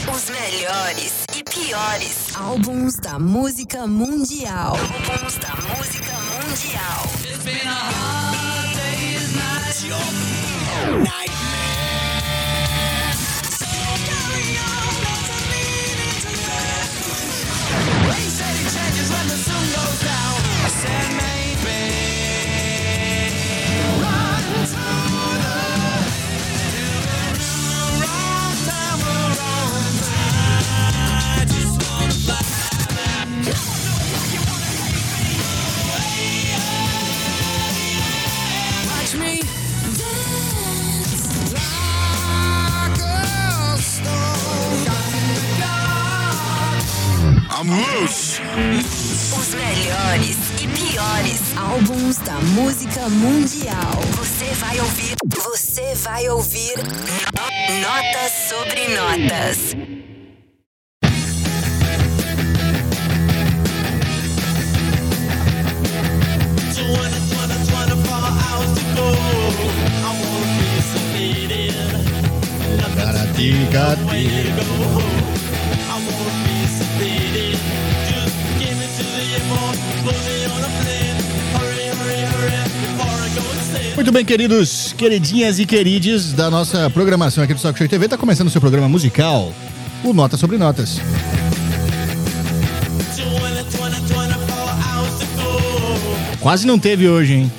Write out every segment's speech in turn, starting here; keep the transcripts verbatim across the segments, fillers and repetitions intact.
Os melhores e piores álbuns da música mundial. Álbuns da música mundial. It's been a hard day's night. Your nightmare. So carry on, there's a meaning to life. They say it changes when the sun goes down. I said maybe run to the wrong time, wrong time. I just wanna fly. Watch me dance like a stone. I'm loose. Os melhores e piores álbuns da música mundial. Você vai ouvir. Você vai ouvir Notas sobre Notas. Muito bem, queridos, queridinhas e querides da nossa programação aqui do Talk Show T V, tá começando o seu programa musical, o Notas sobre Notas. Quase não teve hoje, hein?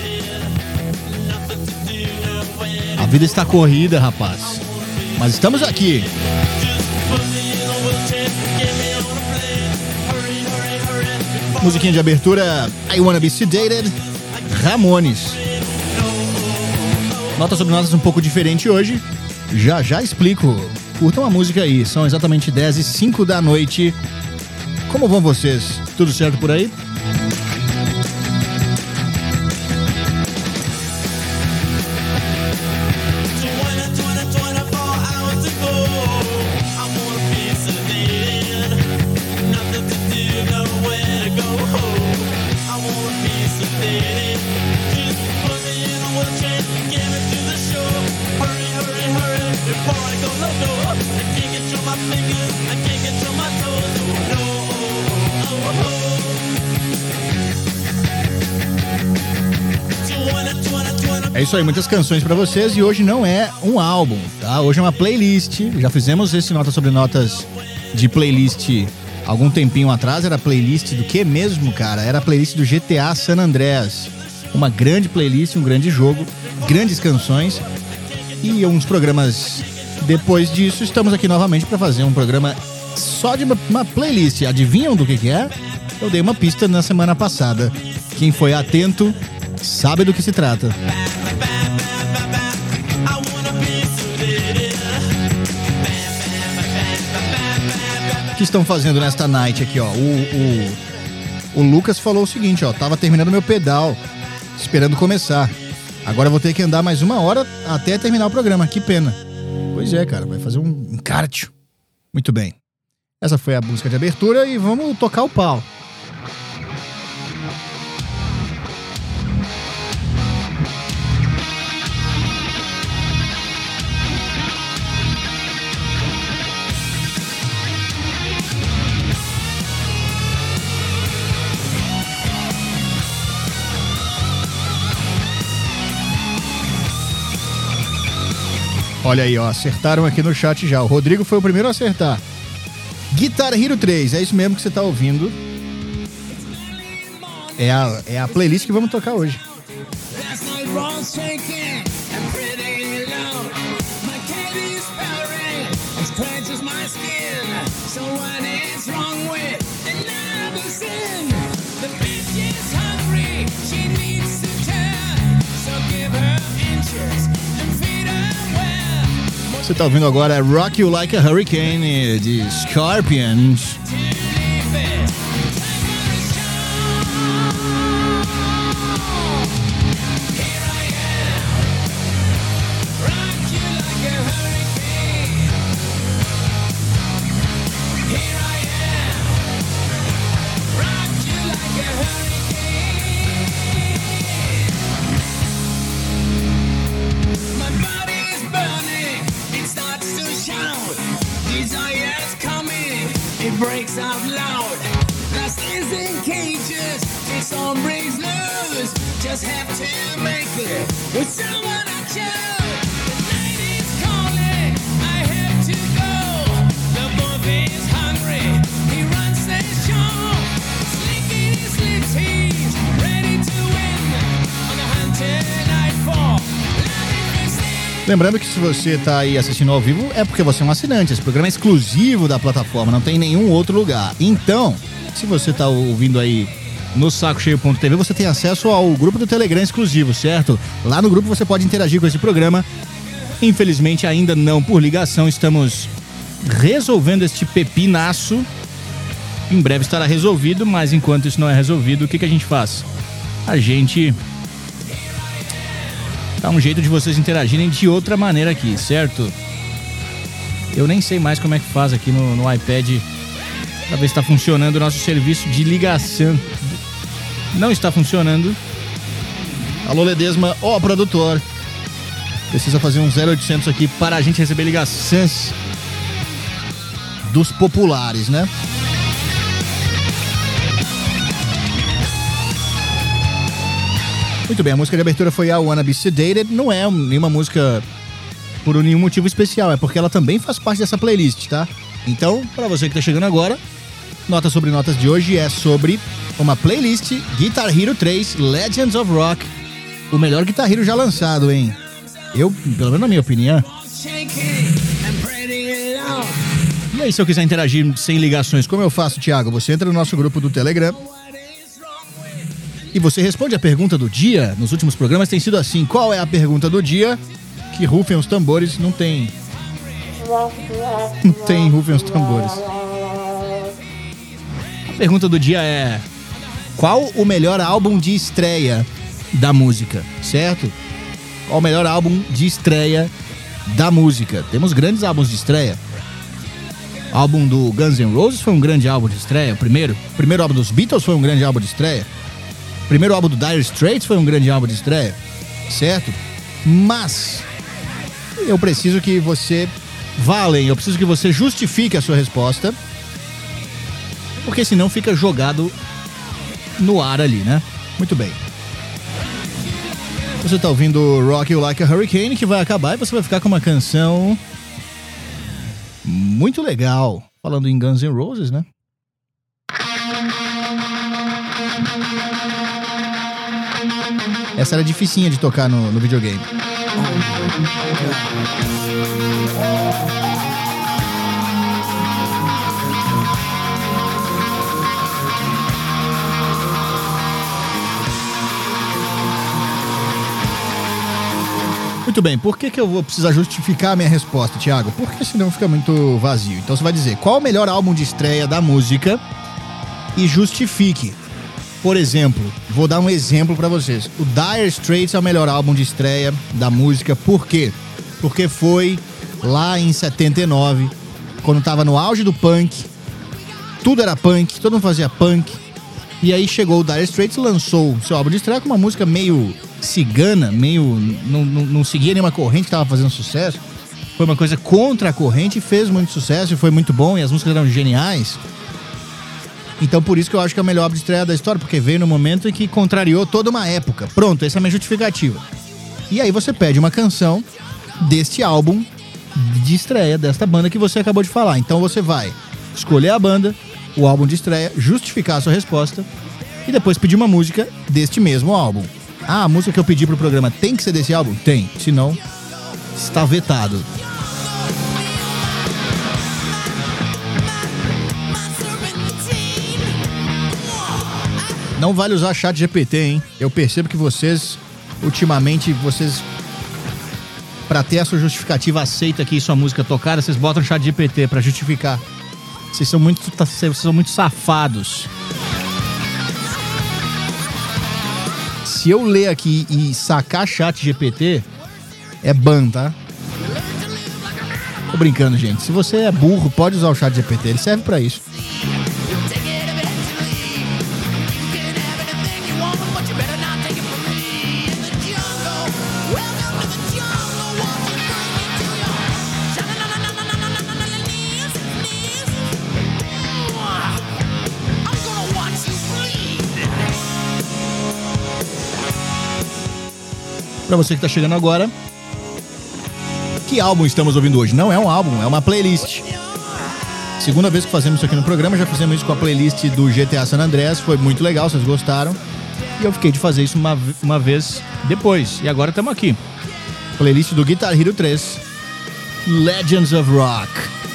A vida está corrida, rapaz. Mas estamos aqui. Musiquinha de abertura, I Wanna Be Sedated, Ramones. Notas sobre Notas um pouco diferente hoje. Já já explico. Curtam a música aí. São exatamente dez e cinco da noite. Como vão vocês? Tudo certo por aí? É isso aí, muitas canções pra vocês e hoje não é um álbum, tá? Hoje é uma playlist. Já fizemos esse Notas sobre Notas de playlist algum tempinho atrás. Era playlist do que mesmo, cara? Era a playlist do G T A San Andreas. Uma grande playlist, um grande jogo, grandes canções. E uns programas depois disso, estamos aqui novamente pra fazer um programa só de uma, uma playlist. Adivinham do que que é? Eu dei uma pista na semana passada. Quem foi atento sabe do que se trata. O que estão fazendo nesta night aqui, ó? O, o, o Lucas falou o seguinte, ó. Tava terminando meu pedal, esperando começar. Agora eu vou ter que andar mais uma hora até terminar o programa. Que pena. Pois é, cara. Vai fazer um, um kart. Muito bem. Essa foi a música de abertura e vamos tocar o pau. Olha aí, ó, acertaram aqui no chat já. O Rodrigo foi o primeiro a acertar. Guitar Hero três, é isso mesmo que você tá ouvindo. É a, é a playlist que vamos tocar hoje. Você tá ouvindo agora Rock You Like a Hurricane de Scorpions. Desire it breaks out loud. Dust is in cages, it's on breaks loose. Just have to make it with someone I chose. The night is calling, I have to go. The movie is hungry, he runs the show. Slinking his lips, he's ready to win on the hunted night for. Lembrando que se você tá aí assistindo ao vivo é porque você é um assinante. Esse programa é exclusivo da plataforma, não tem em nenhum outro lugar. Então, se você tá ouvindo aí no saco cheio ponto t v, você tem acesso ao grupo do Telegram exclusivo, certo? Lá no grupo você pode interagir com esse programa. Infelizmente ainda não por ligação, estamos resolvendo este pepinaço. Em breve estará resolvido, mas enquanto isso não é resolvido, o que, que a gente faz? A gente dá um jeito de vocês interagirem de outra maneira aqui, certo? Eu nem sei mais como é que faz aqui no, no iPad pra ver se está funcionando o nosso serviço de ligação. Não está funcionando. Alô, Ledesma, ó, produtor. Precisa fazer um zero oitocentos aqui para a gente receber ligações dos populares, né? Muito bem, a música de abertura foi I Wanna Be Sedated. Não é nenhuma música por nenhum motivo especial, é porque ela também faz parte dessa playlist, tá? Então, pra você que tá chegando agora, Notas sobre Notas de hoje é sobre uma playlist Guitar Hero três Legends of Rock. O melhor Guitar Hero já lançado, hein? Eu, pelo menos na minha opinião. E aí, se eu quiser interagir sem ligações, como eu faço, Thiago? Você entra no nosso grupo do Telegram e você responde a pergunta do dia. Nos últimos programas tem sido assim. Qual é a pergunta do dia? Que rufem os tambores. Não tem... Não tem rufem os tambores. A pergunta do dia é: qual o melhor álbum de estreia da música? Certo? Qual o melhor álbum de estreia da música? Temos grandes álbuns de estreia. O álbum do Guns N' Roses foi um grande álbum de estreia. O primeiro, o primeiro álbum dos Beatles foi um grande álbum de estreia. O primeiro álbum do Dire Straits foi um grande álbum de estreia, certo? Mas eu preciso que você vá além, eu preciso que você justifique a sua resposta, porque senão fica jogado no ar ali, né? Muito bem. Você tá ouvindo Rock You Like a Hurricane, que vai acabar e você vai ficar com uma canção muito legal, falando em Guns N' Roses, né? Essa era dificinha de tocar no, no videogame. Muito bem, por que que eu vou precisar justificar a minha resposta, Thiago? Porque senão fica muito vazio. Então você vai dizer qual o melhor álbum de estreia da música e justifique. Por exemplo, vou dar um exemplo pra vocês. O Dire Straits é o melhor álbum de estreia da música. Por quê? Porque foi lá em setenta e nove, quando tava no auge do punk. Tudo era punk, todo mundo fazia punk. E aí chegou o Dire Straits e lançou seu álbum de estreia com uma música meio cigana, meio... Não, não, não seguia nenhuma corrente que tava fazendo sucesso. Foi uma coisa contra a corrente e fez muito sucesso e foi muito bom e as músicas eram geniais. Então por isso que eu acho que é o melhor álbum de estreia da história, porque veio no momento em que contrariou toda uma época. Pronto, essa é a minha justificativa. E aí você pede uma canção deste álbum de estreia, desta banda que você acabou de falar. Então você vai escolher a banda, o álbum de estreia, justificar a sua resposta e depois pedir uma música deste mesmo álbum. Ah, a música que eu pedi pro programa tem que ser desse álbum? Tem, senão está vetado. Não vale usar chat G P T, hein? Eu percebo que vocês, ultimamente, vocês, pra ter a sua justificativa aceita aqui sua música tocada, vocês botam chat G P T pra justificar. Vocês são muito, vocês são muito safados. Se eu ler aqui e sacar chat G P T, é ban, tá? Tô brincando, gente. Se você é burro, pode usar o chat G P T, ele serve pra isso. Pra você que tá chegando agora, que álbum estamos ouvindo hoje? Não é um álbum, é uma playlist. Segunda vez que fazemos isso aqui no programa, já fizemos isso com a playlist do G T A San Andreas, foi muito legal, vocês gostaram. E eu fiquei de fazer isso uma, uma vez depois, e agora estamos aqui. Playlist do Guitar Hero três, Legends of Rock.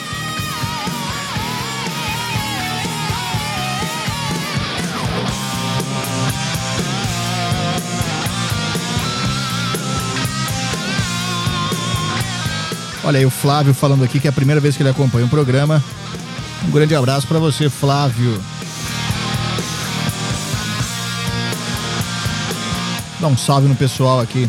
Olha aí o Flávio falando aqui que é a primeira vez que ele acompanha o programa. Um grande abraço pra você, Flávio. Dá um salve no pessoal aqui.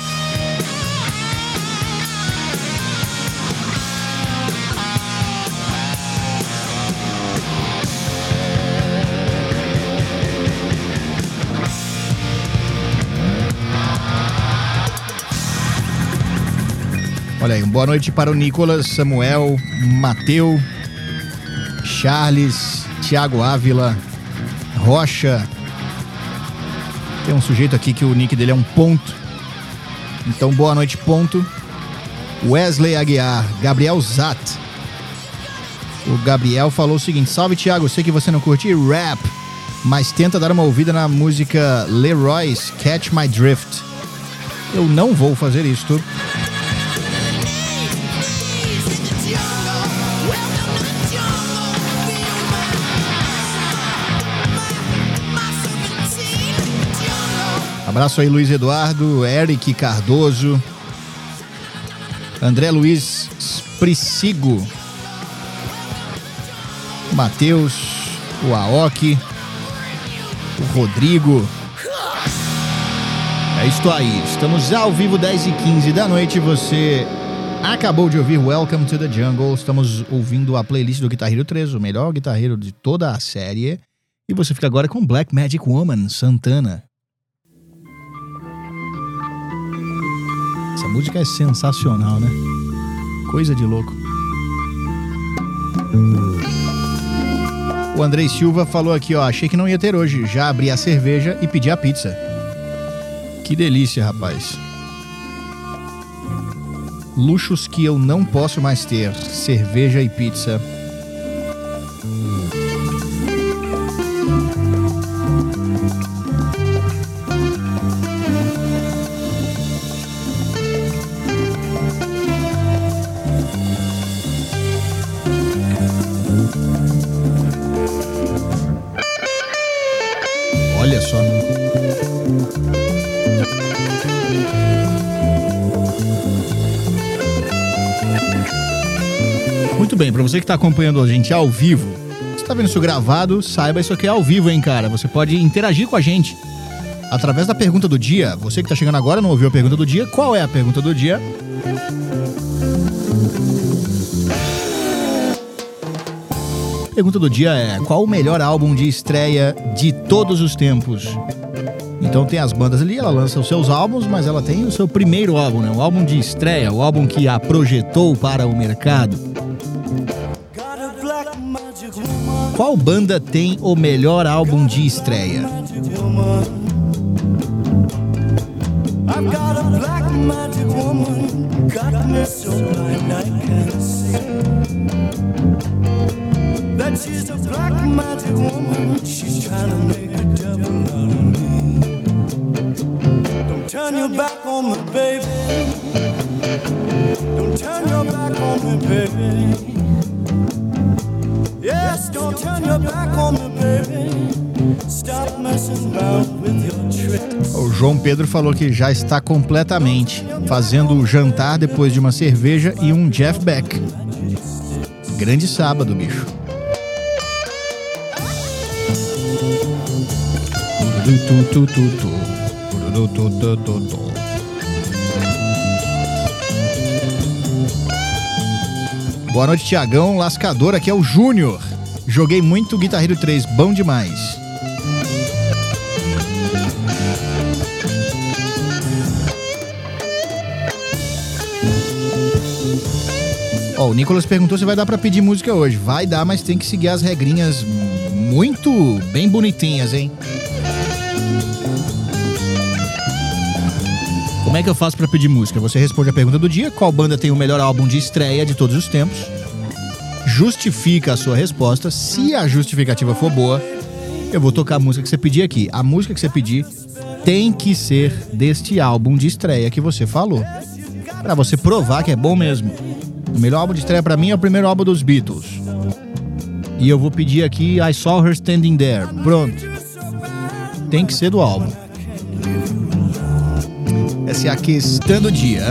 Olha aí, boa noite para o Nicolas, Samuel, Mateu, Charles, Thiago Ávila, Rocha. Tem um sujeito aqui que o nick dele é um ponto. Então, boa noite, ponto. Wesley Aguiar, Gabriel Zat. O Gabriel falou o seguinte: salve, Thiago, eu sei que você não curte rap, mas tenta dar uma ouvida na música Leroy's Catch My Drift. Eu não vou fazer isto. Abraço aí, Luiz Eduardo, Eric Cardoso, André Luiz Spricigo, Matheus, o Aoki, o Rodrigo. É isso aí, estamos ao vivo, dez e quinze da noite. Você acabou de ouvir Welcome to the Jungle. Estamos ouvindo a playlist do Guitar Hero três, o melhor guitarreiro de toda a série. E você fica agora com Black Magic Woman, Santana. Essa música é sensacional, né? Coisa de louco. O Andrei Silva falou aqui, ó: achei que não ia ter hoje. Já abri a cerveja e pedi a pizza. Que delícia, rapaz. Luxos que eu não posso mais ter: cerveja e pizza. Olha só. Muito bem, para você que está acompanhando a gente ao vivo, você está vendo isso gravado, saiba, isso aqui é ao vivo, hein, cara? Você pode interagir com a gente através da pergunta do dia. Você que está chegando agora, não ouviu a pergunta do dia? Qual é a pergunta do dia? A pergunta do dia é: qual o melhor álbum de estreia de todos os tempos? Então tem as bandas ali, ela lança os seus álbuns, mas ela tem o seu primeiro álbum, né? O álbum de estreia, o álbum que a projetou para o mercado. Qual banda tem o melhor álbum de estreia? She's a black magic woman. She's trying to make a devil out of me. Don't turn your back on me, baby. Don't turn your back on me, baby. Yes, don't turn your back on me, baby. Stop messing around with your tricks. O João Pedro falou que já está completamente fazendo o jantar depois de uma cerveja e um Jeff Beck. Grande sábado, bicho. Boa noite, Tiagão Lascador, aqui é o Júnior. Joguei muito Guitar Hero três, bom demais. Ó, oh, o Nicolas perguntou se vai dar pra pedir música hoje. Vai dar, mas tem que seguir as regrinhas muito bem bonitinhas, hein? Como Como é que eu faço pra pedir música? Você responde a pergunta do dia, qual banda tem o melhor álbum de estreia de todos os tempos, justifica a sua resposta. Se a justificativa for boa, eu vou tocar a música que você pedir aqui. A música que você pedir tem que ser deste álbum de estreia que você falou, pra você provar que é bom mesmo. O melhor álbum de estreia pra mim é o primeiro álbum dos Beatles. E eu vou pedir aqui I Saw Her Standing There. Pronto. Tem que ser do álbum. Essa é a questão do dia.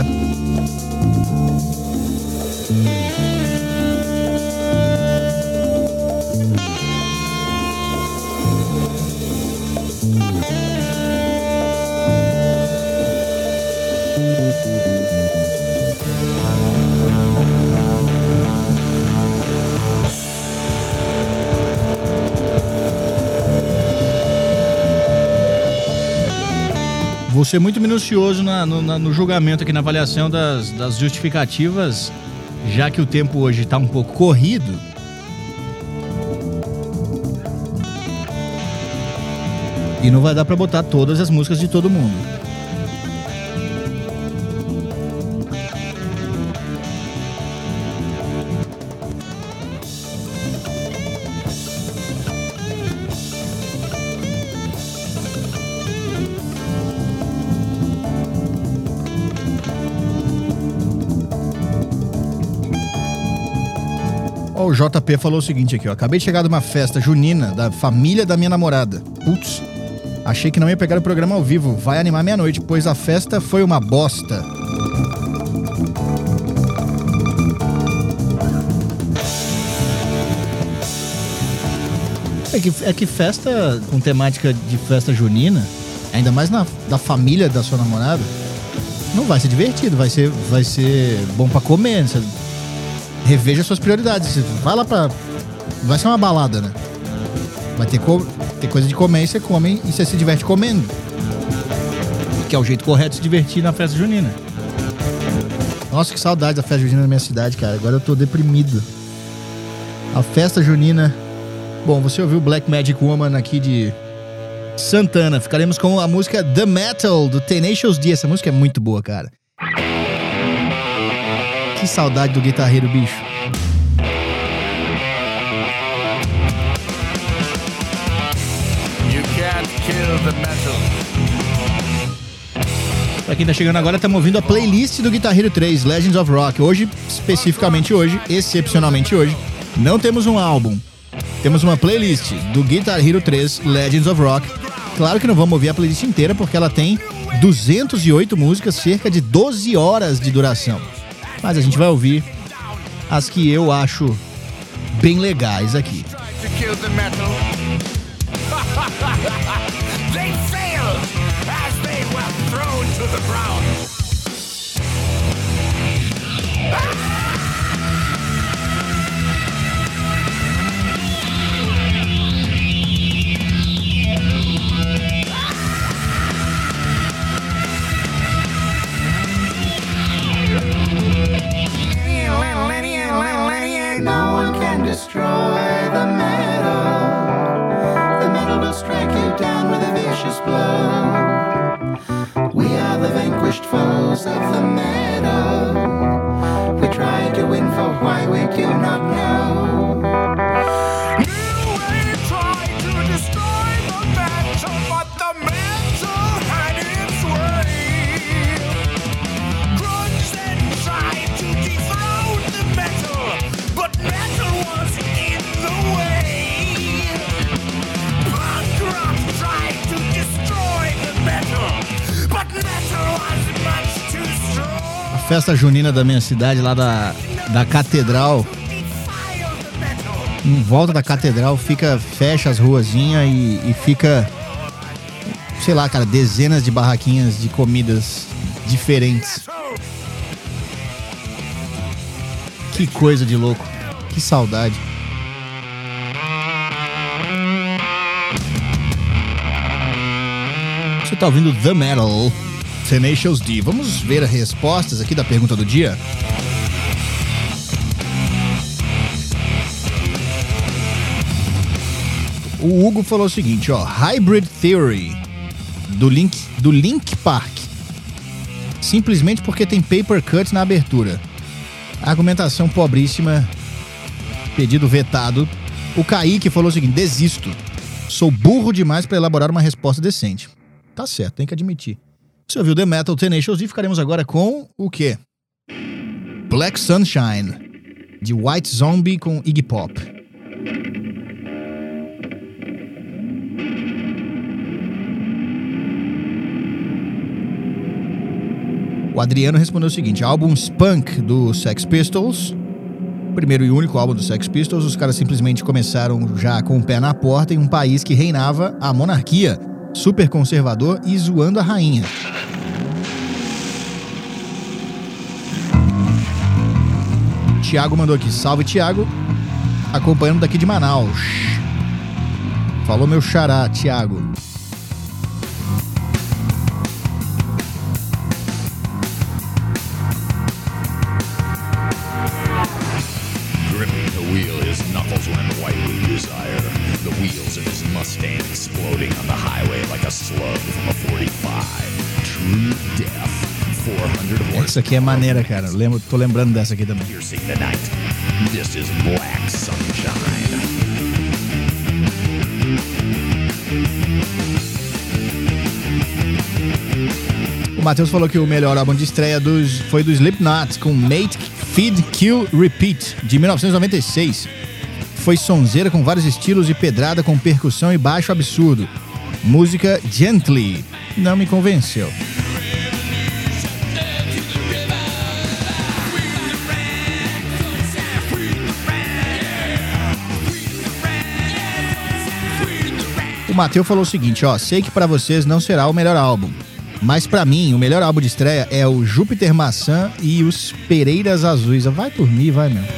Vou ser muito minucioso na, no, na, no julgamento aqui, na avaliação das, das justificativas, já que o tempo hoje está um pouco corrido. E não vai dar para botar todas as músicas de todo mundo. O J P falou o seguinte aqui, ó. Acabei de chegar de uma festa junina da família da minha namorada. Putz, achei que não ia pegar o programa ao vivo. Vai animar meia-noite, pois a festa foi uma bosta. É que, é que festa com temática de festa junina, ainda mais na, da família da sua namorada, não vai ser divertido, vai ser, vai ser bom pra comer, você... Reveja suas prioridades. Vai lá pra... Vai ser uma balada, né? Vai ter, co... ter coisa de comer e você come e você se diverte comendo. Que é o jeito correto de se divertir na festa junina. Nossa, que saudade da festa junina na minha cidade, cara. Agora eu tô deprimido. A festa junina... Bom, você ouviu Black Magic Woman aqui de Santana. Ficaremos com a música The Metal, do Tenacious D. Essa música é muito boa, cara. Que saudade do guitarreiro, bicho. You can't kill the metal. Pra quem tá chegando agora, estamos ouvindo a playlist do Guitar Hero três, Legends of Rock. Hoje, especificamente hoje, excepcionalmente hoje, não temos um álbum. Temos uma playlist do Guitar Hero três, Legends of Rock. Claro que não vamos ouvir a playlist inteira, porque ela tem duzentas e oito músicas, cerca de doze horas de duração. Mas a gente vai ouvir as que eu acho bem legais aqui. No one can destroy the metal. The metal will strike you down with a vicious blow. We are the vanquished foes of the metal. We try to win for why we do not know. Festa junina da minha cidade, lá da, da catedral. Em volta da catedral fica, fecha as ruazinhas e, e fica, sei lá, cara, dezenas de barraquinhas de comidas diferentes. Que coisa de louco, que saudade. Você tá ouvindo The Metal, Tenacious D. Vamos ver as respostas aqui da pergunta do dia. O Hugo falou o seguinte, ó, Hybrid Theory do Link, do Link Park. simplesmente porque tem paper cut na abertura. Argumentação pobríssima, pedido vetado. O Kaique falou o seguinte: desisto. Sou burro demais para elaborar uma resposta decente. Tá certo, tem que admitir. Você ouviu The Metal Tenacious e ficaremos agora com o quê? Black Sunshine, de White Zombie com Iggy Pop. O Adriano respondeu o seguinte: álbuns punk do Sex Pistols. Primeiro e único álbum do Sex Pistols. Os caras simplesmente começaram já com o pé na porta em um país que reinava a monarquia, super conservador e zoando a rainha. Tiago mandou aqui: salve Tiago, acompanhando daqui de Manaus. Falou meu xará, Tiago. Essa aqui é maneira, cara. Lembro, tô lembrando dessa aqui também. This is Black Sunshine. O Matheus falou que o melhor álbum de estreia dos, foi do Slipknot, com Mate, Feed, Kill, Repeat, de mil novecentos e noventa e seis. Foi sonzeira com vários estilos e pedrada com percussão e baixo absurdo. Música Gently. Não me convenceu. O Matheus falou o seguinte, ó: sei que pra vocês não será o melhor álbum, mas pra mim o melhor álbum de estreia é o Júpiter Maçã e os Pereiras Azuis. Vai dormir, vai mesmo.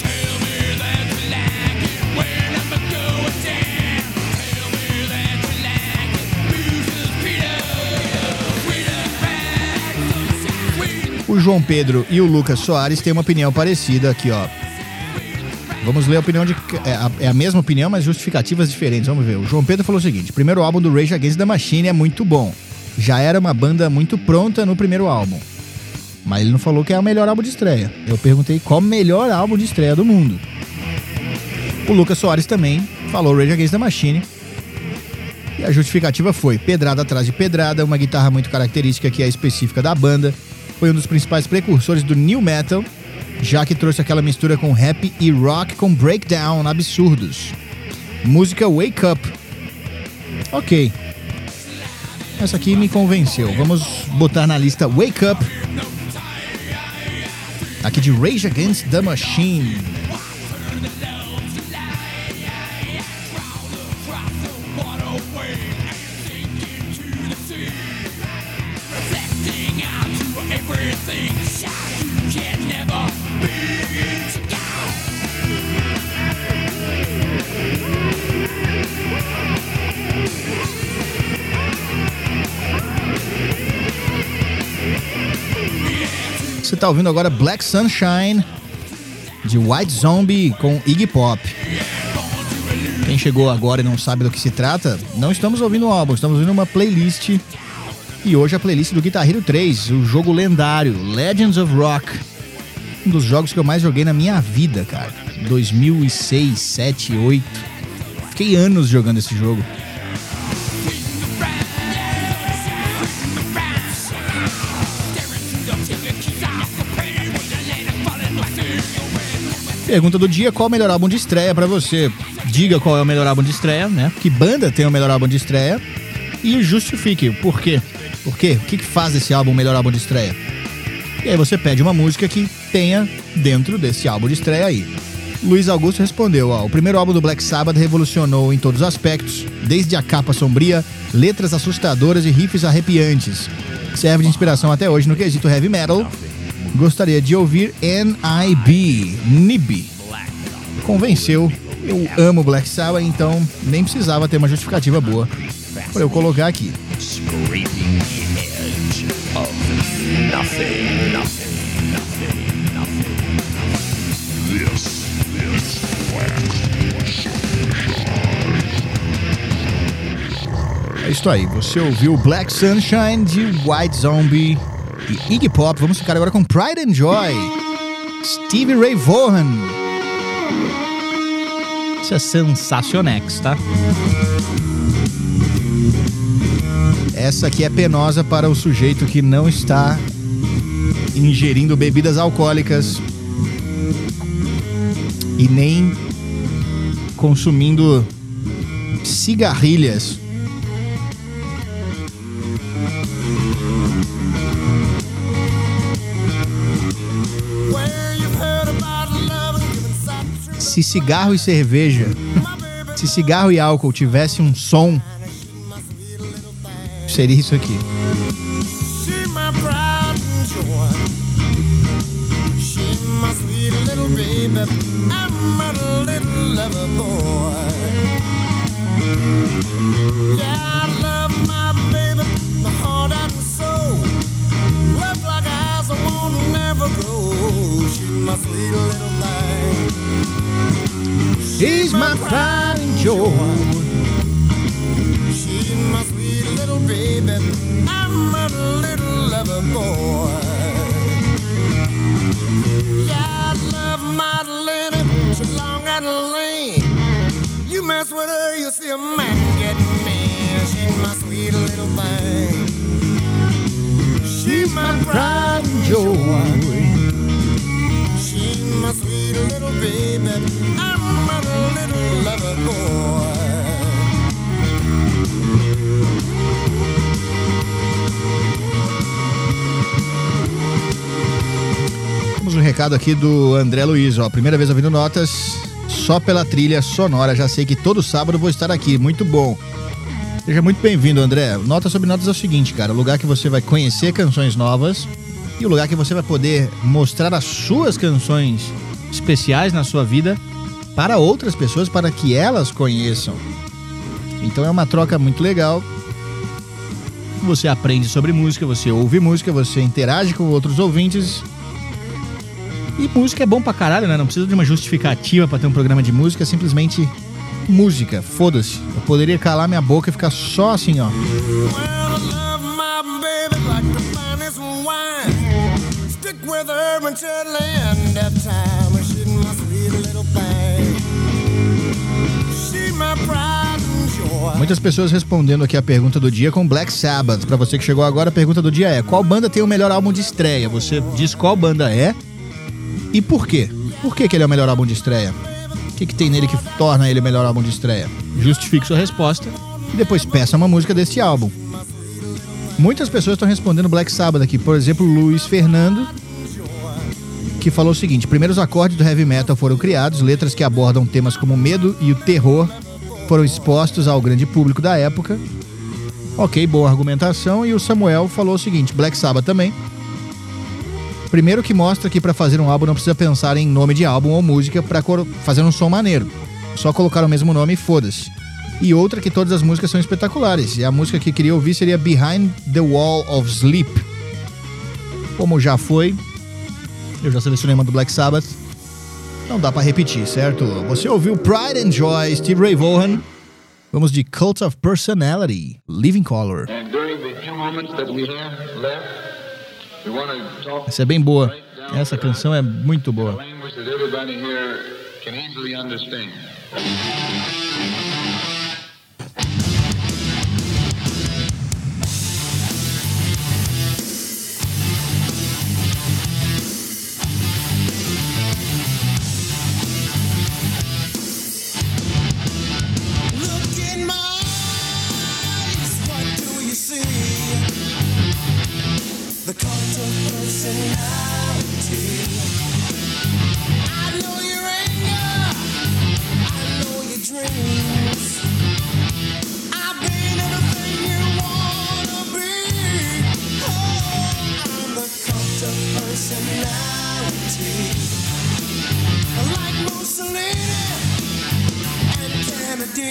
O João Pedro e o Lucas Soares têm uma opinião parecida aqui, ó. Vamos ler a opinião de... É a, é a mesma opinião, mas justificativas diferentes. Vamos ver. O João Pedro falou o seguinte: primeiro álbum do Rage Against the Machine é muito bom. Já era uma banda muito pronta no primeiro álbum. Mas ele não falou que é o melhor álbum de estreia. Eu perguntei qual o melhor álbum de estreia do mundo. O Lucas Soares também falou Rage Against the Machine. E a justificativa foi pedrada atrás de pedrada, uma guitarra muito característica que é específica da banda. Foi um dos principais precursores do new metal, já que trouxe aquela mistura com rap e rock com breakdown absurdos. Música Wake Up. Ok. Essa aqui me convenceu. Vamos botar na lista Wake Up. Aqui de Rage Against the Machine. Você tá ouvindo agora Black Sunshine, de White Zombie com Iggy Pop. Quem chegou agora e não sabe do que se trata, não estamos ouvindo um álbum, estamos ouvindo uma playlist. E hoje a playlist do Guitar Hero três, o jogo lendário Legends of Rock. Um dos jogos que eu mais joguei na minha vida, cara. dois mil e seis, sete, oito. Fiquei anos jogando esse jogo. Pergunta do dia: qual o melhor álbum de estreia pra você? Diga qual é o melhor álbum de estreia, né? Que banda tem o melhor álbum de estreia? E justifique o porquê. Por quê? O que faz desse álbum o melhor álbum de estreia? E aí você pede uma música que tenha dentro desse álbum de estreia aí. Luiz Augusto respondeu, ó: o primeiro álbum do Black Sabbath revolucionou em todos os aspectos, desde a capa sombria, letras assustadoras e riffs arrepiantes. Serve de inspiração até hoje no quesito heavy metal. Gostaria de ouvir N I B, N I B. Convenceu. Eu amo Black Sabbath, então nem precisava ter uma justificativa boa para eu colocar aqui. É isso aí, você ouviu Black Sunshine de White Zombie e Iggy Pop. Vamos ficar agora com Pride and Joy, Stevie Ray Vaughan. Isso é sensacionex, tá? Essa aqui é penosa para o sujeito que não está ingerindo bebidas alcoólicas e nem consumindo cigarrilhas. Se cigarro e cerveja, se cigarro e álcool tivesse um som, seria isso aqui. She's my pride and joy. She's my sweet little baby. I'm a little lover boy. Yeah, I love Madeline. She's long and lean. You mess with her, you see a man get mean. She's my sweet little thing. She's my pride and joy. She's my sweet little baby. I'm a little lover boy. Temos um recado aqui do André Luiz, ó. Primeira vez ouvindo notas, só pela trilha sonora. Já sei que todo sábado vou estar aqui. Muito bom. Seja muito bem-vindo, André. Nota sobre notas é o seguinte, cara. O lugar que você vai conhecer canções novas e o lugar que você vai poder mostrar as suas canções especiais na sua vida para outras pessoas, para que elas conheçam. Então é uma troca muito legal. Você aprende sobre música, você ouve música, você interage com outros ouvintes. E música é bom pra caralho, né? Não precisa de uma justificativa pra ter um programa de música, é simplesmente música. Foda-se. Eu poderia calar minha boca e ficar só assim, ó. Muitas pessoas respondendo aqui a pergunta do dia com Black Sabbath. Pra você que chegou agora, a pergunta do dia é: qual banda tem o melhor álbum de estreia? Você diz qual banda é e por quê? Por que que ele é o melhor álbum de estreia? O que que tem nele que torna ele o melhor álbum de estreia? Justifique sua resposta e depois peça uma música desse álbum. Muitas pessoas estão respondendo Black Sabbath aqui. Por exemplo, Luiz Fernando, que falou o seguinte: primeiros acordes do heavy metal foram criados, letras que abordam temas como o medo e o terror foram expostos ao grande público da época. Ok, boa argumentação. E o Samuel falou o seguinte: Black Sabbath também. Primeiro que mostra que para fazer um álbum não precisa pensar em nome de álbum ou música para fazer um som maneiro. Só colocar o mesmo nome e foda-se. E outra que todas as músicas são espetaculares. E a música que queria ouvir seria Behind the Wall of Sleep. Como já foi, eu já selecionei uma do Black Sabbath. Não dá pra repetir, certo? Você ouviu Pride and Joy, Stevie Ray Vaughan. Vamos de Cult of Personality, Living Colour. Essa é bem boa. Essa canção é muito boa. The cult of personality. I know your anger, I know your dreams. I've been everything you wanna be. Oh, I'm the cult of personality. Like Mussolini and Kennedy.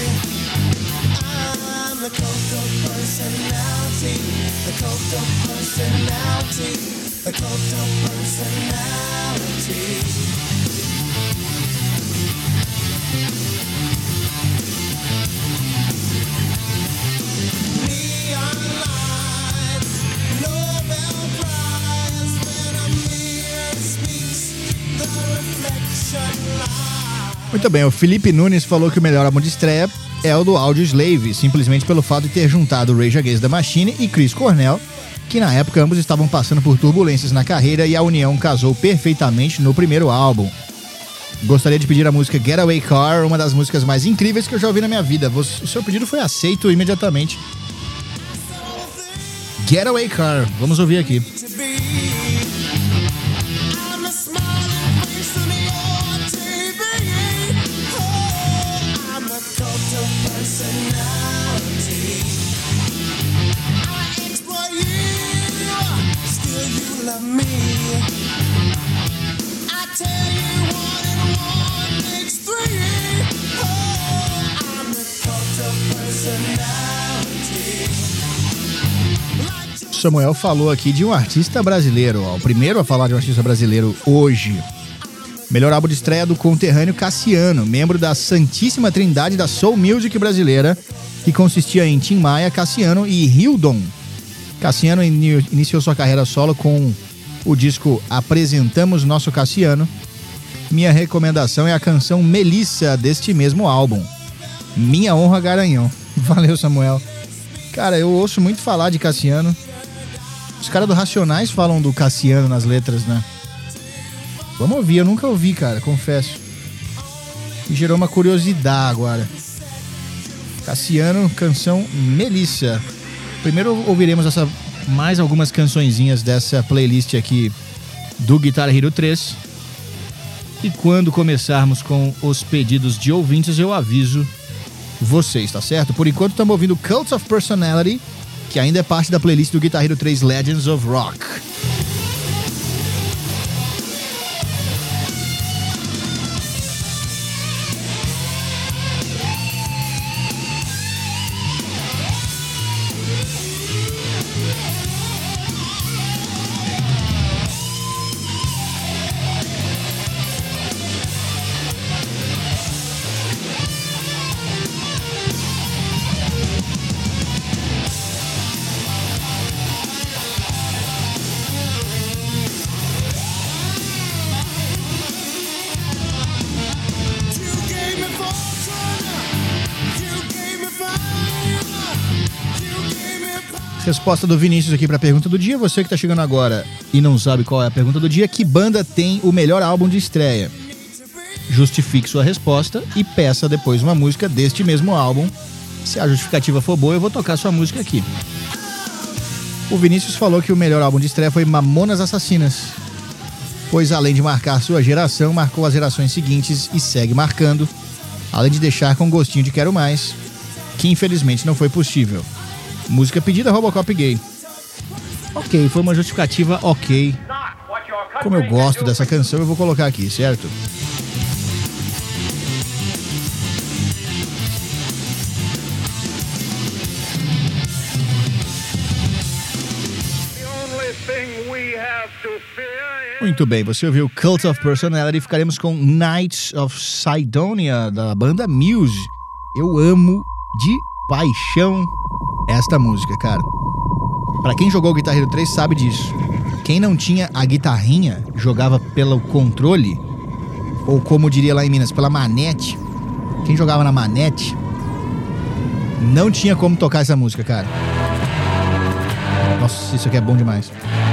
I'm the cult of personality. The cult of personality. The cult of personality. Neon lights, Nobel Prize. Muito bem, o Felipe Nunes falou que o melhor álbum de estreia é o do Audioslave, simplesmente pelo fato de ter juntado Rage Against the Machine e Chris Cornell, que na época ambos estavam passando por turbulências na carreira e a união casou perfeitamente no primeiro álbum. Gostaria de pedir a música Getaway Car, uma das músicas mais incríveis que eu já ouvi na minha vida. O seu pedido foi aceito imediatamente. Getaway Car, vamos ouvir aqui. Samuel falou aqui de um artista brasileiro, ó, o primeiro a falar de um artista brasileiro hoje. Melhor álbum de estreia do conterrâneo Cassiano, membro da Santíssima Trindade da Soul Music brasileira, que consistia em Tim Maia, Cassiano e Hildon. Cassiano in- iniciou sua carreira solo com o disco Apresentamos Nosso Cassiano. Minha recomendação é a canção Melissa deste mesmo álbum. Minha Honra Garanhão. Valeu, Samuel. Cara, eu ouço muito falar de Cassiano. Os caras do Racionais falam do Cassiano nas letras, né? Vamos ouvir, eu nunca ouvi, cara, confesso. E gerou uma curiosidade agora. Cassiano, canção Melissa. Primeiro ouviremos essa, mais algumas cançõezinhas dessa playlist aqui do Guitar Hero três. E quando começarmos com os pedidos de ouvintes, eu aviso vocês, tá certo? Por enquanto estamos ouvindo Cult of Personality, que ainda é parte da playlist do Guitar Hero três Legends of Rock. Resposta do Vinícius aqui para a pergunta do dia. Você que está chegando agora e não sabe qual é a pergunta do dia, que banda tem o melhor álbum de estreia? Justifique sua resposta e peça depois uma música deste mesmo álbum. Se a justificativa for boa, eu vou tocar sua música aqui. O Vinícius falou que o melhor álbum de estreia foi Mamonas Assassinas, pois além de marcar sua geração, marcou as gerações seguintes e segue marcando, além de deixar com gostinho de quero mais, que infelizmente não foi possível. Música pedida, Robocop gay. Ok, foi uma justificativa ok. Como eu gosto dessa canção, eu vou colocar aqui, certo? Muito bem, você ouviu Cult of Personality. Ficaremos com Knights of Sidonia, da banda Muse. Eu amo de paixão esta música, cara. Pra quem jogou Guitar Hero três sabe disso. Quem não tinha a guitarrinha, jogava pelo controle, ou como diria lá em Minas, pela manete. Quem jogava na manete não tinha como tocar essa música, cara. Nossa, isso aqui é bom demais.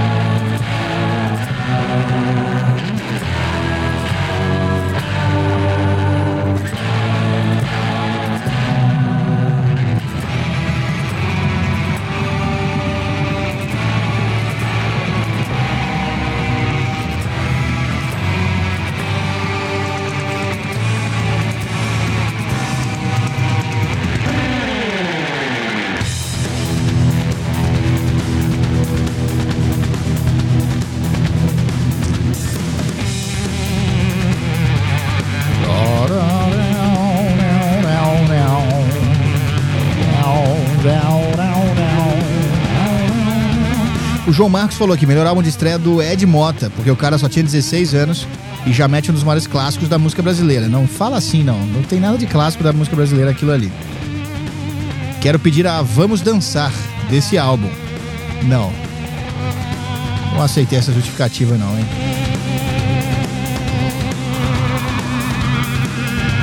O João Marcos falou aqui, melhor álbum de estreia do Ed Mota, porque o cara só tinha dezesseis anos e já mete um dos maiores clássicos da música brasileira. Não fala assim, não. Não tem nada de clássico da música brasileira aquilo ali. Quero pedir a Vamos Dançar desse álbum. Não. Não aceitei essa justificativa, não, hein?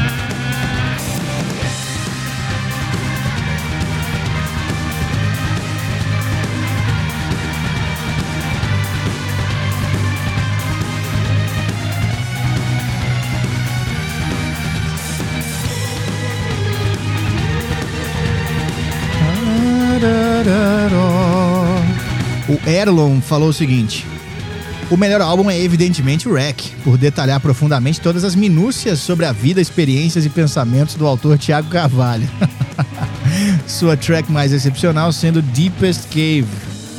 O Erlon falou o seguinte: o melhor álbum é evidentemente o Wreck, por detalhar profundamente todas as minúcias sobre a vida, experiências e pensamentos do autor Thiago Carvalho. Sua track mais excepcional sendo Deepest Cave.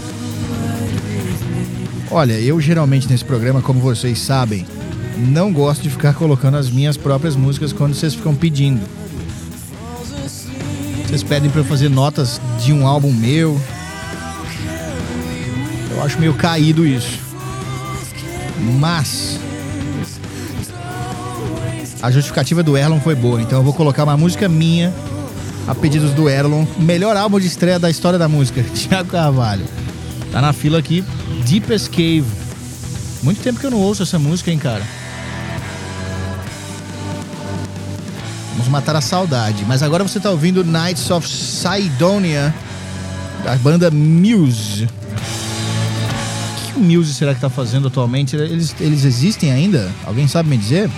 Olha, eu geralmente nesse programa, como vocês sabem, não gosto de ficar colocando as minhas próprias músicas quando vocês ficam pedindo. Vocês pedem pra eu fazer notas de um álbum meu. Eu acho meio caído isso. Mas a justificativa do Erlon foi boa, então eu vou colocar uma música minha a pedidos do Erlon. Melhor álbum de estreia da história da música, Thiago Carvalho. Tá na fila aqui, Deepest Cave. Muito tempo que eu não ouço essa música, hein, cara. Vamos matar a saudade. Mas agora você tá ouvindo Knights of Sidonia, da banda Muse. O que o Muse será que tá fazendo atualmente? Eles, eles existem ainda? Alguém sabe me dizer?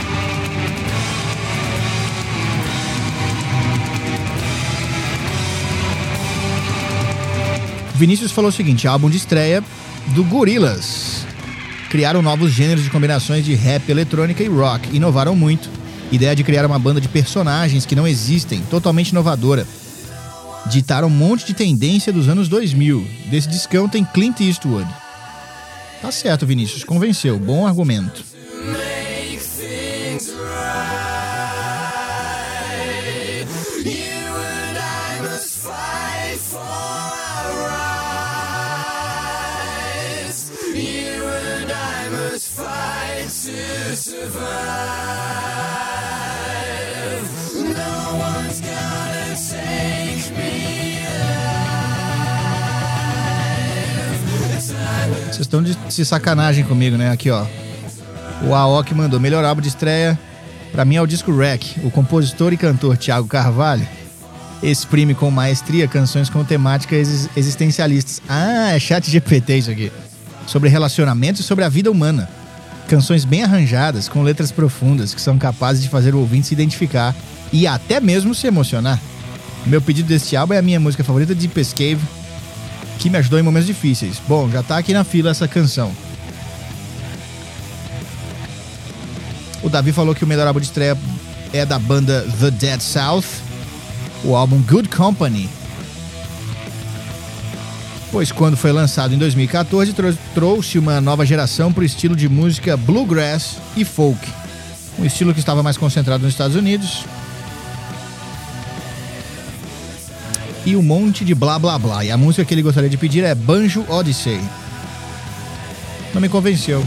Vinícius falou o seguinte: álbum de estreia do Gorillaz. Criaram novos gêneros de combinações de rap, eletrônica e rock. Inovaram muito. Ideia de criar uma banda de personagens que não existem, totalmente inovadora. Ditaram um monte de tendência dos anos dois mil. Desse discão tem Clint Eastwood. Tá certo, Vinícius, convenceu. Bom argumento. Vocês estão de, de sacanagem comigo, né? Aqui, ó. O Aoki mandou: melhor álbum de estreia pra mim é o disco Wreck. O compositor e cantor Thiago Carvalho exprime com maestria canções com temáticas ex- existencialistas. Ah, é chat G P T isso aqui. Sobre relacionamentos e sobre a vida humana. Canções bem arranjadas, com letras profundas, que são capazes de fazer o ouvinte se identificar e até mesmo se emocionar. Meu pedido deste álbum é a minha música favorita, Deepest Cave, que me ajudou em momentos difíceis. Bom, já tá aqui na fila essa canção. O Davi falou que o melhor álbum de estreia é da banda The Dead South, o álbum Good Company. Pois quando foi lançado em dois mil e catorze, trou- trouxe uma nova geração para o estilo de música bluegrass e folk. Um estilo que estava mais concentrado nos Estados Unidos. E um monte de blá blá blá. E a música que ele gostaria de pedir é Banjo Odyssey. Não me convenceu.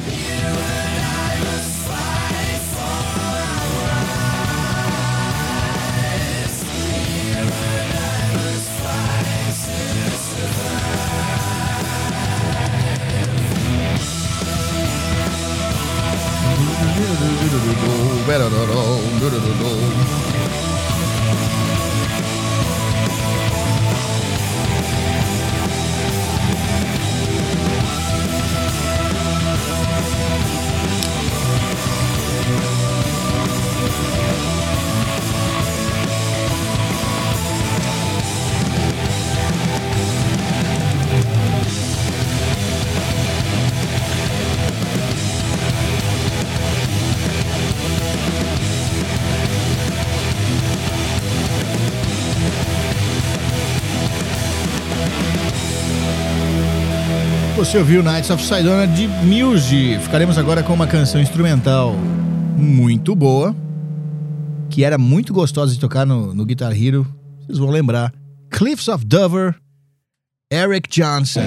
Você ouviu Knights of Sidonia de Muse. Ficaremos agora com uma canção instrumental muito boa, que era muito gostosa de tocar no, no Guitar Hero. Vocês vão lembrar. Cliffs of Dover, Eric Johnson.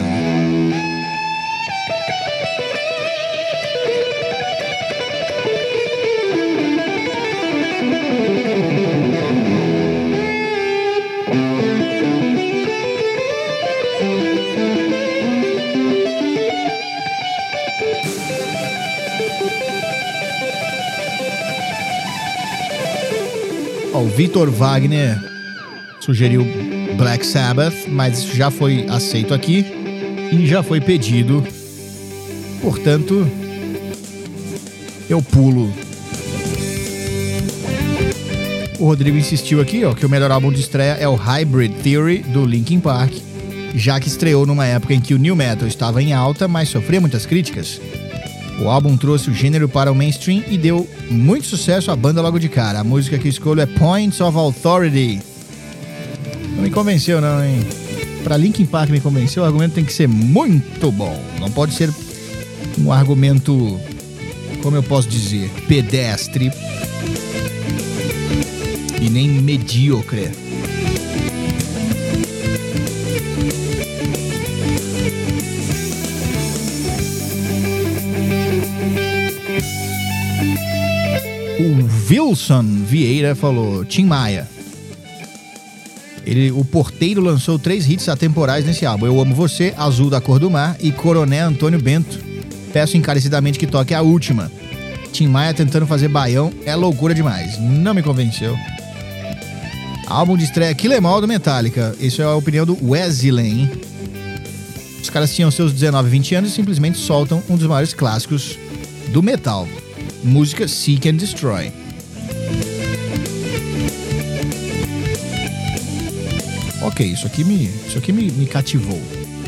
O Vitor Wagner sugeriu Black Sabbath, mas isso já foi aceito aqui e já foi pedido. Portanto, eu pulo. O Rodrigo insistiu aqui, ó, que o melhor álbum de estreia é o Hybrid Theory, do Linkin Park. já que estreou numa época em que o new metal estava em alta, mas sofria muitas críticas. O álbum trouxe o gênero para o mainstream e deu muito sucesso à banda logo de cara. A música que escolho é Points of Authority. Não me convenceu não, hein? Pra Linkin Park me convenceu, o argumento tem que ser muito bom. Não pode ser um argumento, como eu posso dizer, pedestre e nem medíocre. O Wilson Vieira falou, Tim Maia. Ele, o Porteiro lançou três hits atemporais nesse álbum. Eu Amo Você, Azul da Cor do Mar e Coroné Antônio Bento. Peço encarecidamente que toque a última. Tim Maia tentando fazer baião é loucura demais. Não me convenceu. Álbum de estreia Kill Em All do Metallica. Isso é a opinião do Wesley. Os caras tinham seus dezenove, vinte anos e simplesmente soltam um dos maiores clássicos do metal. Música Seek and Destroy. Ok, isso aqui me, isso aqui me, me cativou.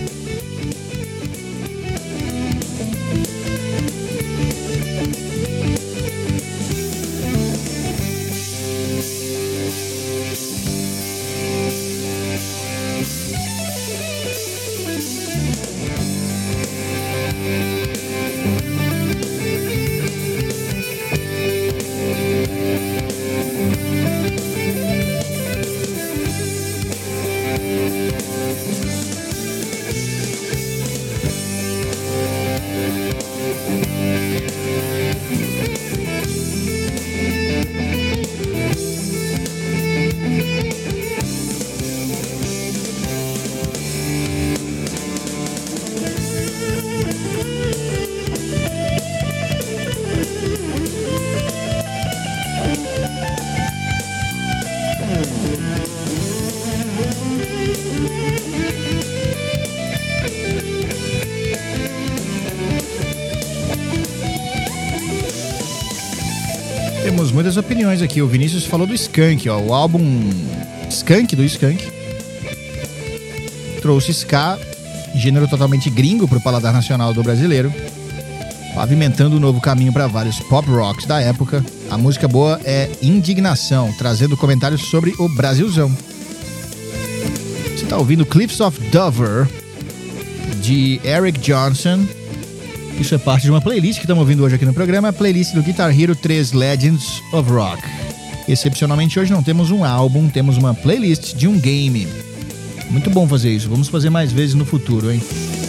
Temos muitas opiniões aqui. O Vinícius falou do Skank, ó. O álbum Skank, do Skank, trouxe ska, gênero totalmente gringo pro paladar nacional do brasileiro, pavimentando um novo caminho para vários pop rocks da época. A música boa é Indignação, trazendo comentários sobre o Brasilzão. Você tá ouvindo Cliffs of Dover, de Eric Johnson. Isso é parte de uma playlist que estamos ouvindo hoje aqui no programa, a playlist do Guitar Hero três Legends of Rock. Excepcionalmente hoje não temos um álbum, temos uma playlist de um game. Muito bom fazer isso, vamos fazer mais vezes no futuro, hein?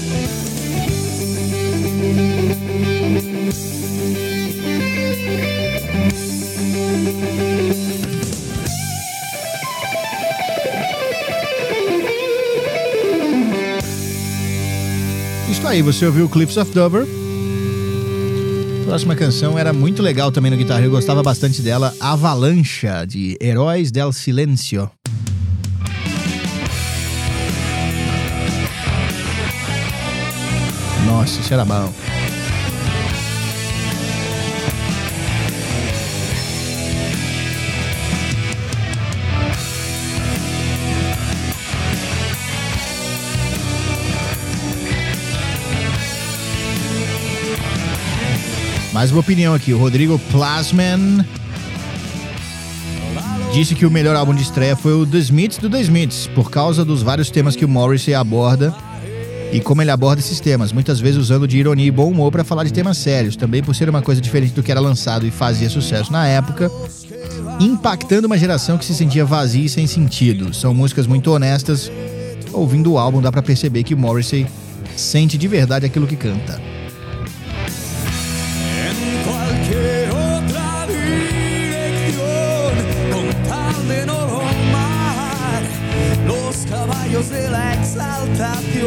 Isso aí, você ouviu Cliffs of Dover. Próxima canção era muito legal também no Guitar Hero, eu gostava bastante dela, Avalancha, de Heróis del Silencio. Nossa, isso era bom. Mais uma opinião aqui, o Rodrigo Plasman disse que o melhor álbum de estreia foi o The Smiths do The Smiths, por causa dos vários temas que o Morrissey aborda e como ele aborda esses temas, muitas vezes usando de ironia e bom humor para falar de temas sérios, também por ser uma coisa diferente do que era lançado e fazia sucesso na época, impactando uma geração que se sentia vazia e sem sentido. São músicas muito honestas, ouvindo o álbum dá para perceber que o Morrissey sente de verdade aquilo que canta. De la exaltación,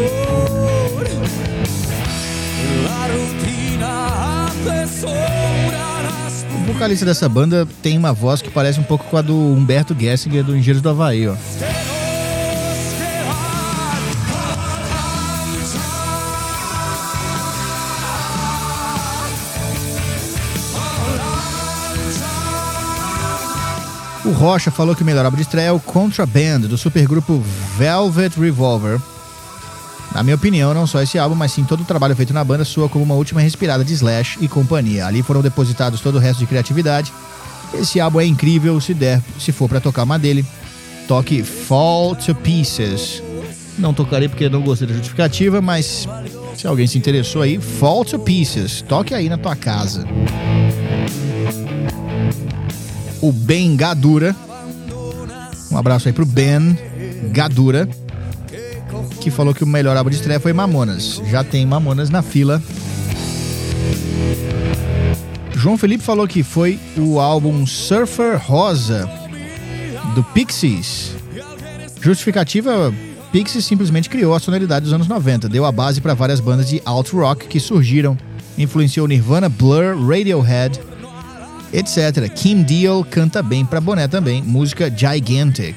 la rutina atesora las... O vocalista dessa banda tem uma voz que parece um pouco com a do Humberto Gessinger do Engenheiros do Havaí, ó. O Rocha falou que o melhor álbum de estreia é o Contraband, do supergrupo Velvet Revolver. Na minha opinião, não só esse álbum, mas sim todo o trabalho feito na banda soa como uma última respirada de Slash e companhia. Ali foram depositados todo o resto de criatividade. Esse álbum é incrível, se der, se for pra tocar uma dele, toque Fall to Pieces. Não tocarei porque não gostei da justificativa, mas se alguém se interessou aí, Fall to Pieces, toque aí na tua casa. O Ben Gadura, um abraço aí pro Ben Gadura, que falou que o melhor álbum de estreia foi Mamonas. Já tem Mamonas na fila. João Felipe falou que foi o álbum Surfer Rosa, do Pixies. Justificativa, Pixies simplesmente criou a sonoridade dos anos noventa, deu a base para várias bandas de alt-rock que surgiram, influenciou Nirvana, Blur, Radiohead, etcétera. Kim Deal canta bem pra boné também, música Gigantic.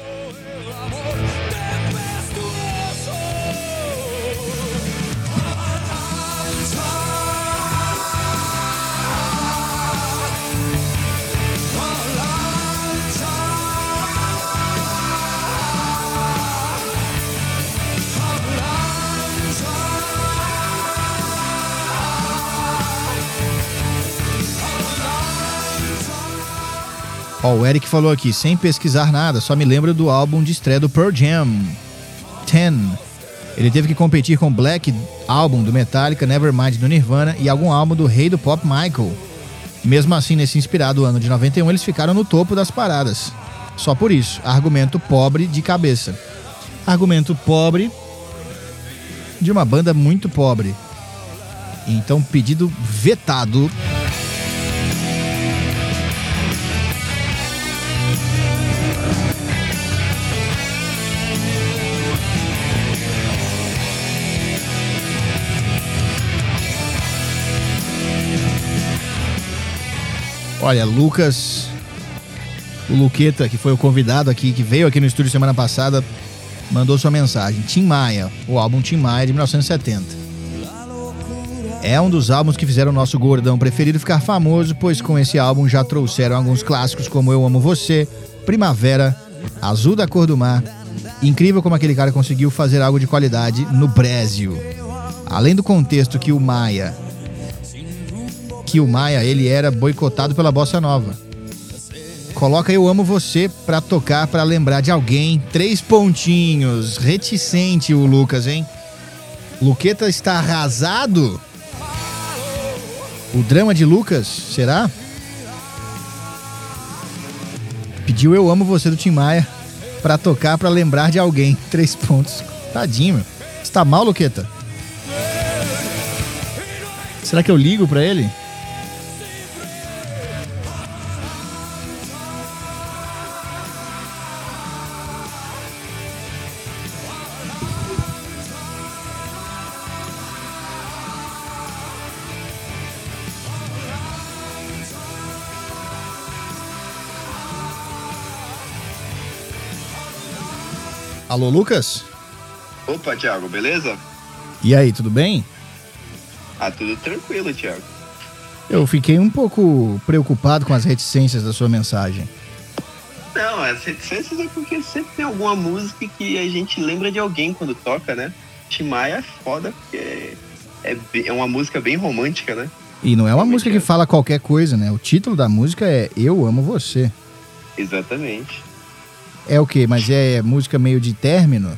Ó, oh, o Eric falou aqui, sem pesquisar nada, só me lembro do álbum de estreia do Pearl Jam, Ten. Ele teve que competir com Black Album do Metallica, Nevermind do Nirvana e algum álbum do rei do pop Michael. Mesmo assim, nesse inspirado ano de noventa e um, eles ficaram no topo das paradas. Só por isso, argumento pobre de cabeça. Argumento pobre de uma banda muito pobre. Então, pedido vetado. Olha, Lucas, o Luqueta, que foi o convidado aqui, que veio aqui no estúdio semana passada, mandou sua mensagem. Tim Maia, o álbum Tim Maia de mil novecentos e setenta. É um dos álbuns que fizeram o nosso gordão preferido ficar famoso, pois com esse álbum já trouxeram alguns clássicos como Eu Amo Você, Primavera, Azul da Cor do Mar. Incrível como aquele cara conseguiu fazer algo de qualidade no Brasil. Além do contexto que o Maia... que o Maia, ele era boicotado pela Bossa Nova. Coloca Eu Amo Você pra tocar, pra lembrar de alguém. Três pontinhos. Reticente o Lucas, hein? Luqueta está arrasado? O drama de Lucas, será? Pediu Eu Amo Você do Tim Maia pra tocar, pra lembrar de alguém. Três pontos. Tadinho, meu. Você tá mal, Luqueta? Será que eu ligo pra ele? Alô, Lucas? Opa, Thiago, beleza? E aí, tudo bem? Ah, tudo tranquilo, Thiago. Eu fiquei um pouco preocupado com as reticências da sua mensagem. Não, as reticências é porque sempre tem alguma música que a gente lembra de alguém quando toca, né? Tim Maia é foda porque é, é uma música bem romântica, né? E não é uma música que fala qualquer coisa, né? O título da música é Eu Amo Você. Exatamente. É o quê? Mas é música meio de término?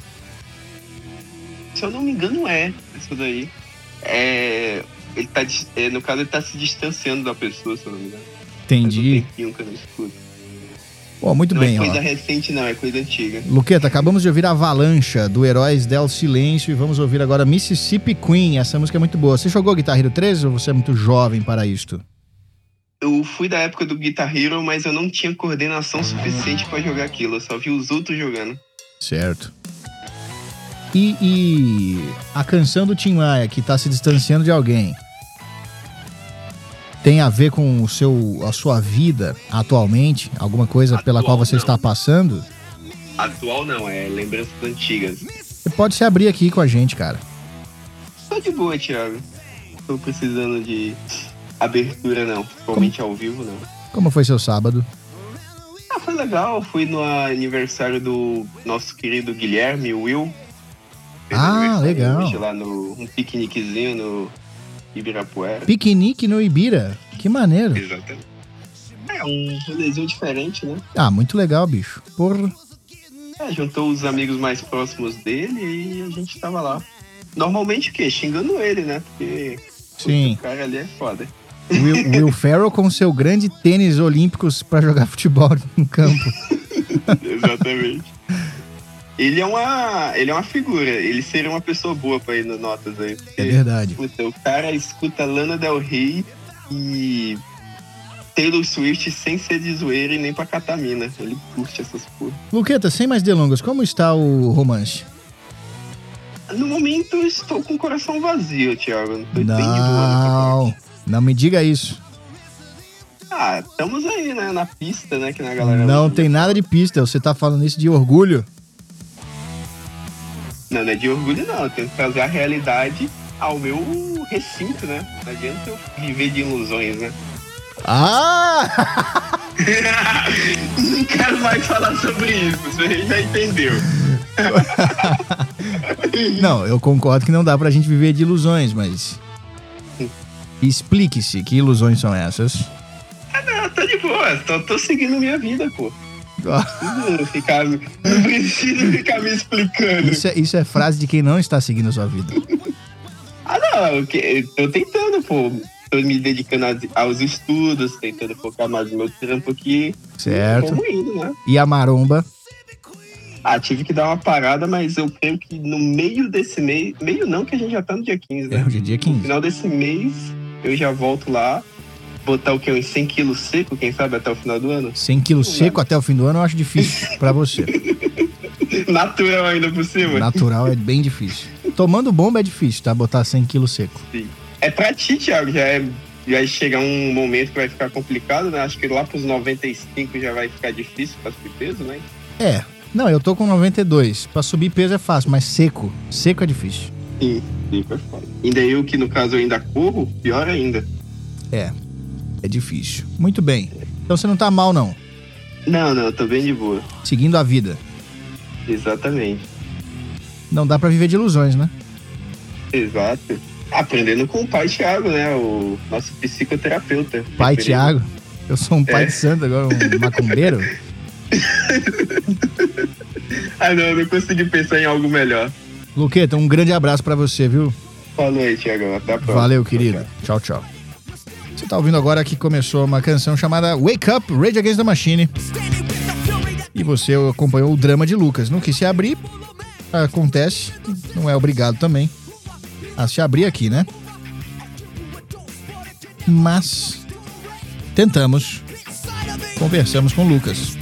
Se eu não me engano, é isso daí. É, ele tá, é, no caso, ele tá se distanciando da pessoa, se eu não me engano. Entendi. Faz um tempinho que eu não escuto. Pô, muito não bem, é coisa ó. recente, não, é coisa antiga. Luqueta, acabamos de ouvir Avalancha, do Heróis del Silêncio, e vamos ouvir agora Mississippi Queen. Essa música é muito boa. Você jogou Guitar Hero treze ou você é muito jovem para isto? Eu fui da época do Guitar Hero, mas eu não tinha coordenação suficiente pra jogar aquilo. Eu só vi os outros jogando. Certo. E, e a canção do Tim Maia, que tá se distanciando de alguém, tem a ver com o seu, a sua vida atualmente? Alguma coisa Atual, pela qual você não. está passando? Atual não, é lembranças antigas. Você pode se abrir aqui com a gente, cara. Tô de boa, Thiago. Tô precisando de abertura, não. Principalmente Como... ao vivo, não. Como foi seu sábado? Ah, foi legal. Fui no aniversário do nosso querido Guilherme, Will. Ah, Ah, legal. Hoje lá no um piqueniquezinho no Ibirapuera. Piquenique no Ibira. Que maneiro. Exatamente. É um rolezinho diferente, né? Ah, muito legal, bicho. Porra. É, juntou os amigos mais próximos dele e a gente tava lá. Normalmente o quê? Xingando ele, né? Porque Sim. o cara ali é foda. Will, Will Ferrell com seu grande tênis olímpicos pra jogar futebol no campo. Exatamente. Ele é uma, ele é uma figura. Ele seria uma pessoa boa pra ir no Notas aí. Porque, É verdade. puta, o cara escuta Lana Del Rey e Taylor Swift sem ser de zoeira e nem pra catamina. Ele curte essas porra. Luqueta, sem mais delongas, como está o romance? No momento eu estou com o coração vazio, Thiago. Não tô bem de boa nessa Não, parte. não me diga isso. Ah, estamos aí, né? Na pista, né? Que na galera. Não tem nada de pista, você tá falando isso de orgulho. Não, não é de orgulho, não. Eu tenho que trazer a realidade ao meu recinto, né? Não adianta eu viver de ilusões, né? Ah! Não quero mais falar sobre isso, você já entendeu. Não, eu concordo que não dá pra gente viver de ilusões, mas... Explique-se, que ilusões são essas? Ah, não, tô de boa. Tô, tô seguindo minha vida, pô. Não, ficar, não preciso ficar me explicando. Isso é, isso é frase de quem não está seguindo a sua vida. Ah, não, eu, que- eu tô tentando, pô. Tô me dedicando aos, aos estudos, tentando focar mais no meu trampo aqui. Certo. Como indo, né? E a maromba? Ah, tive que dar uma parada, mas eu creio que no meio desse mês... Meio não, que a gente já tá no dia quinze, né? É, hoje é dia No quinze. final desse mês, eu já volto lá. Botar o quê? Uns cem quilos seco, quem sabe, até o final do ano? cem quilos seco até o fim do ano eu acho difícil pra você. Natural ainda por cima. Natural é bem difícil. Tomando bomba é difícil, tá? Botar cem quilos seco. É pra ti, Thiago, já é... Vai chegar um momento que vai ficar complicado, né? Acho que lá pros noventa e cinco já vai ficar difícil pra subir peso, né? É. Não, eu tô com noventa e dois. Pra subir peso é fácil, mas seco. Seco é difícil. Sim, sim, foi foda. Ainda eu, que no caso eu ainda corro, pior ainda. É. É difícil. Muito bem. Então você não tá mal, não. Não, não, tô bem de boa. Seguindo a vida. Exatamente. Não dá pra viver de ilusões, né? Exato. Aprendendo com o pai Thiago, né? O nosso psicoterapeuta. Pai Referente. Tiago. Eu sou um pai É. de santo agora, um macumbeiro. Ah, não, eu não consegui pensar em algo melhor. Luqueta, um grande abraço pra você, viu? Falou aí, Thiago. Até a próxima. Valeu, querido. Tchau, tchau. Você tá ouvindo agora que começou uma canção chamada Wake Up, Rage Against the Machine. E você acompanhou o drama de Lucas. Não quis se abrir, acontece, não é obrigado também a se abrir aqui, né? Mas tentamos, conversamos com o Lucas.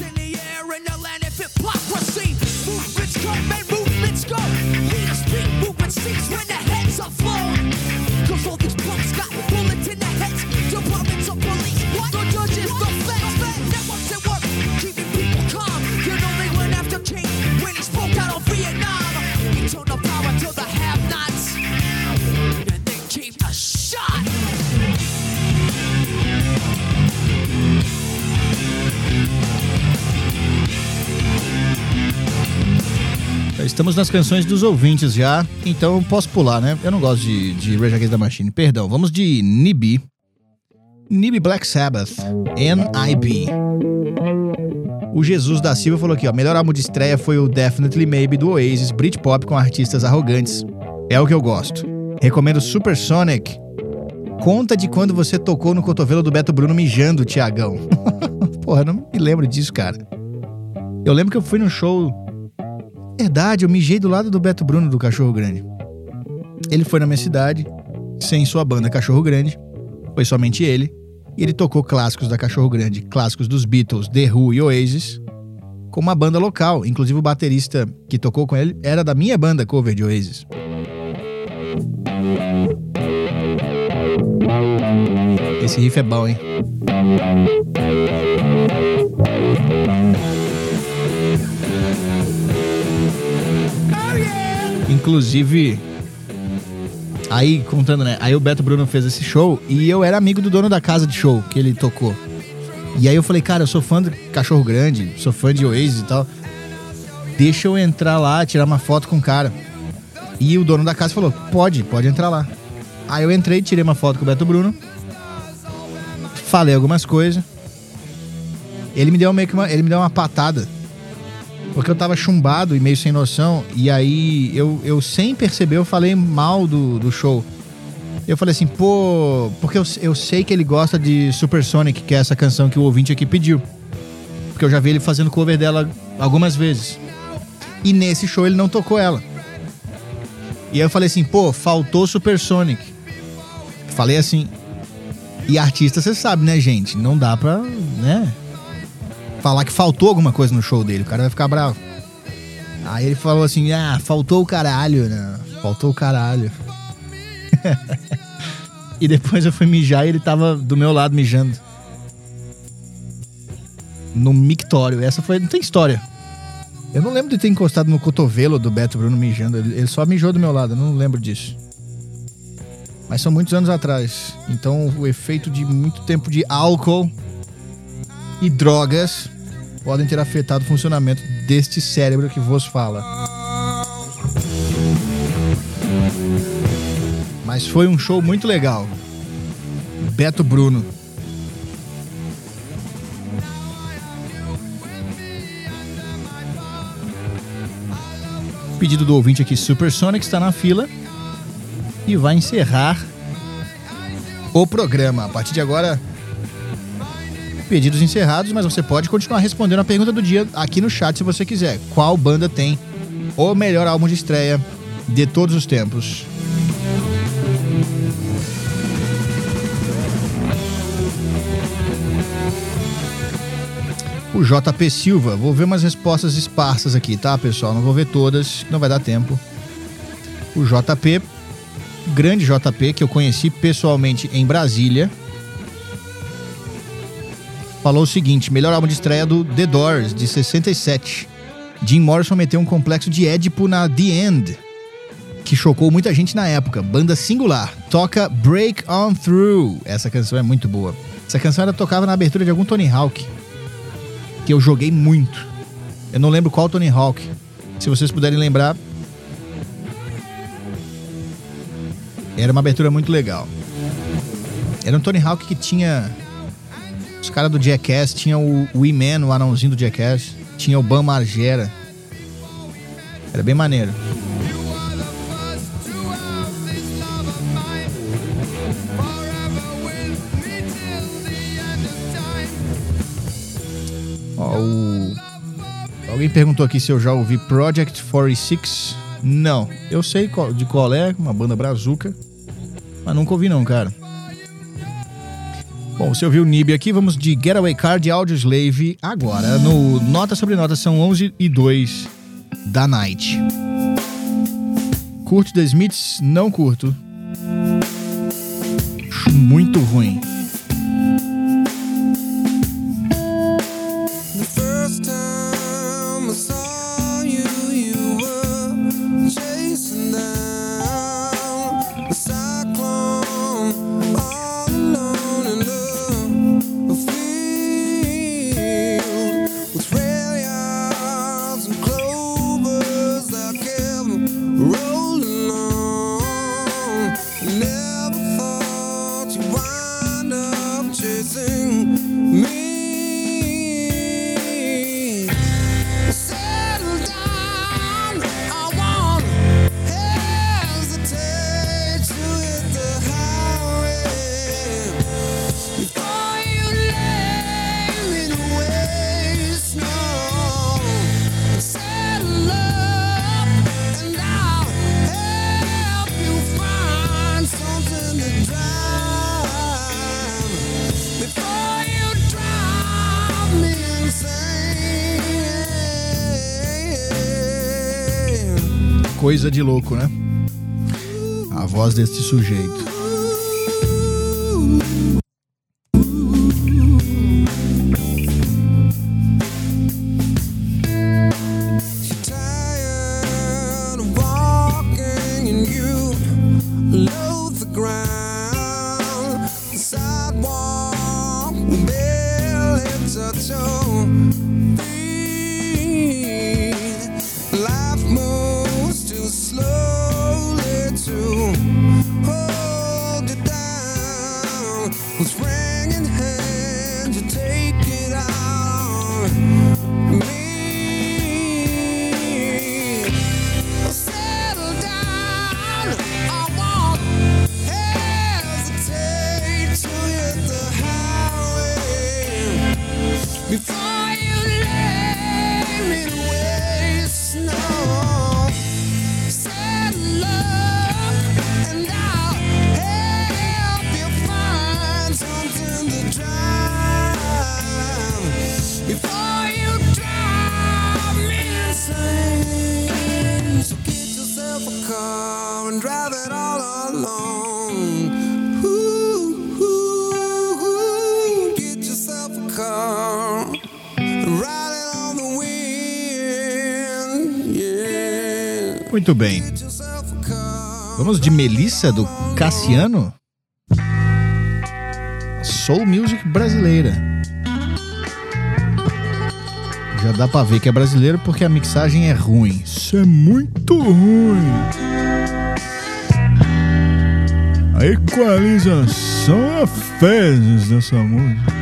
Estamos nas canções dos ouvintes já, então eu posso pular, né? Eu não gosto de, de Rage Against the Machine, perdão. Vamos de N I B. N I B Black Sabbath, N I B. O Jesus da Silva falou aqui, ó. Melhor álbum de estreia foi o Definitely Maybe do Oasis, Britpop com artistas arrogantes. É o que eu gosto. Recomendo Supersonic. Conta de quando você tocou no cotovelo do Beto Bruno mijando, Tiagão. Porra, eu não me lembro disso, cara. Eu lembro que eu fui no show... Verdade, eu mijei do lado do Beto Bruno do Cachorro Grande. Ele foi na minha cidade, sem sua banda Cachorro Grande. Foi somente ele. E ele tocou clássicos da Cachorro Grande, clássicos dos Beatles, The Who e Oasis, com uma banda local. Inclusive o baterista que tocou com ele era da minha banda cover de Oasis. Esse riff é bom, hein? Inclusive, aí contando, né? Aí o Beto Bruno fez esse show e eu era amigo do dono da casa de show que ele tocou. E aí eu falei, cara, eu sou fã do Cachorro Grande, sou fã de Oasis e tal. Deixa eu entrar lá, tirar uma foto com o cara. E o dono da casa falou, pode, pode entrar lá. Aí eu entrei, tirei uma foto com o Beto Bruno. Falei algumas coisas. Ele me deu meio que uma, ele me deu uma patada. Porque eu tava chumbado e meio sem noção. E aí, eu, eu sem perceber, eu falei mal do, do show. Eu falei assim, pô... Porque eu, eu sei que ele gosta de Supersonic, que é essa canção que o ouvinte aqui pediu. Porque eu já vi ele fazendo cover dela algumas vezes. E nesse show ele não tocou ela. E aí eu falei assim, pô, faltou Supersonic. Falei assim. E artista, você sabe, né, gente? Não dá pra, né... falar que faltou alguma coisa no show dele, o cara vai ficar bravo. Aí ele falou assim, ah, faltou o caralho, né? Faltou o caralho. E depois eu fui mijar e ele tava do meu lado mijando. No mictório. Essa foi, não tem história. Eu não lembro de ter encostado no cotovelo do Beto Bruno mijando. Ele só mijou do meu lado, eu não lembro disso. Mas são muitos anos atrás. Então o efeito de muito tempo de álcool e drogas podem ter afetado o funcionamento deste cérebro que vos fala. Mas foi um show muito legal. Beto Bruno. Pedido do ouvinte aqui, Supersonic está na fila e vai encerrar o programa. A partir de agora, pedidos encerrados, mas você pode continuar respondendo a pergunta do dia aqui no chat se você quiser. Qual banda tem o melhor álbum de estreia de todos os tempos? O J P Silva, vou ver umas respostas esparsas aqui, tá, pessoal? Não vou ver todas, não vai dar tempo. O J P, grande J P, que eu conheci pessoalmente em Brasília, falou o seguinte, melhor álbum de estreia do The Doors, de sessenta e sete. Jim Morrison meteu um complexo de Édipo na The End, que chocou muita gente na época. Banda singular, toca Break On Through. Essa canção é muito boa. Essa canção ela tocava na abertura de algum Tony Hawk, que eu joguei muito. Eu não lembro qual Tony Hawk. Se vocês puderem lembrar, era uma abertura muito legal. Era um Tony Hawk que tinha... Os caras do Jackass, tinha o Wee-Man, o anãozinho do Jackass, tinha o Bam Margera. Era bem maneiro. Ó, o... Alguém perguntou aqui se eu já ouvi Project quarenta e seis. Não, eu sei qual, de qual é, uma banda brazuca, mas nunca ouvi não, cara. Bom, você ouviu o Nib aqui, vamos de Getaway Car de Audioslave agora. No Nota sobre Nota, são onze e dois da night. Curte The Smiths? Não curto. Acho muito ruim. Coisa de louco, né? A voz desse sujeito. Life moves too slow. Muito bem. Vamos de Melissa, do Cassiano. Soul Music brasileira. Já dá pra ver que é brasileiro porque a mixagem é ruim. Isso é muito ruim. A equalização é fezes dessa música.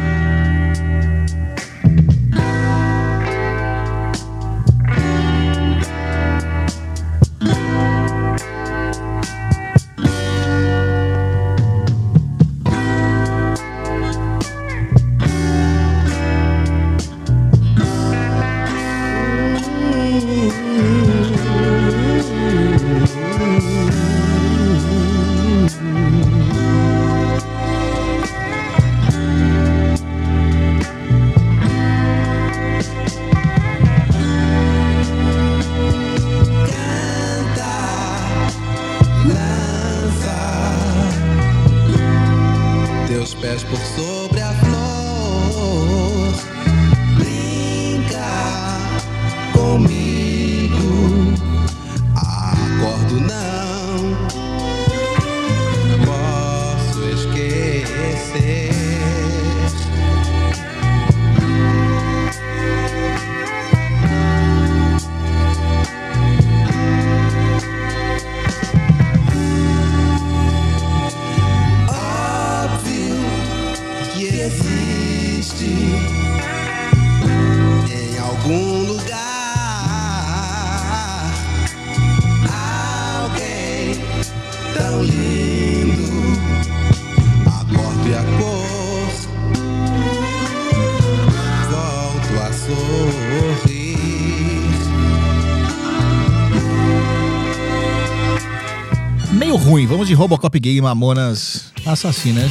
Meio ruim, vamos de Robocop Gay e Mamonas Assassinas.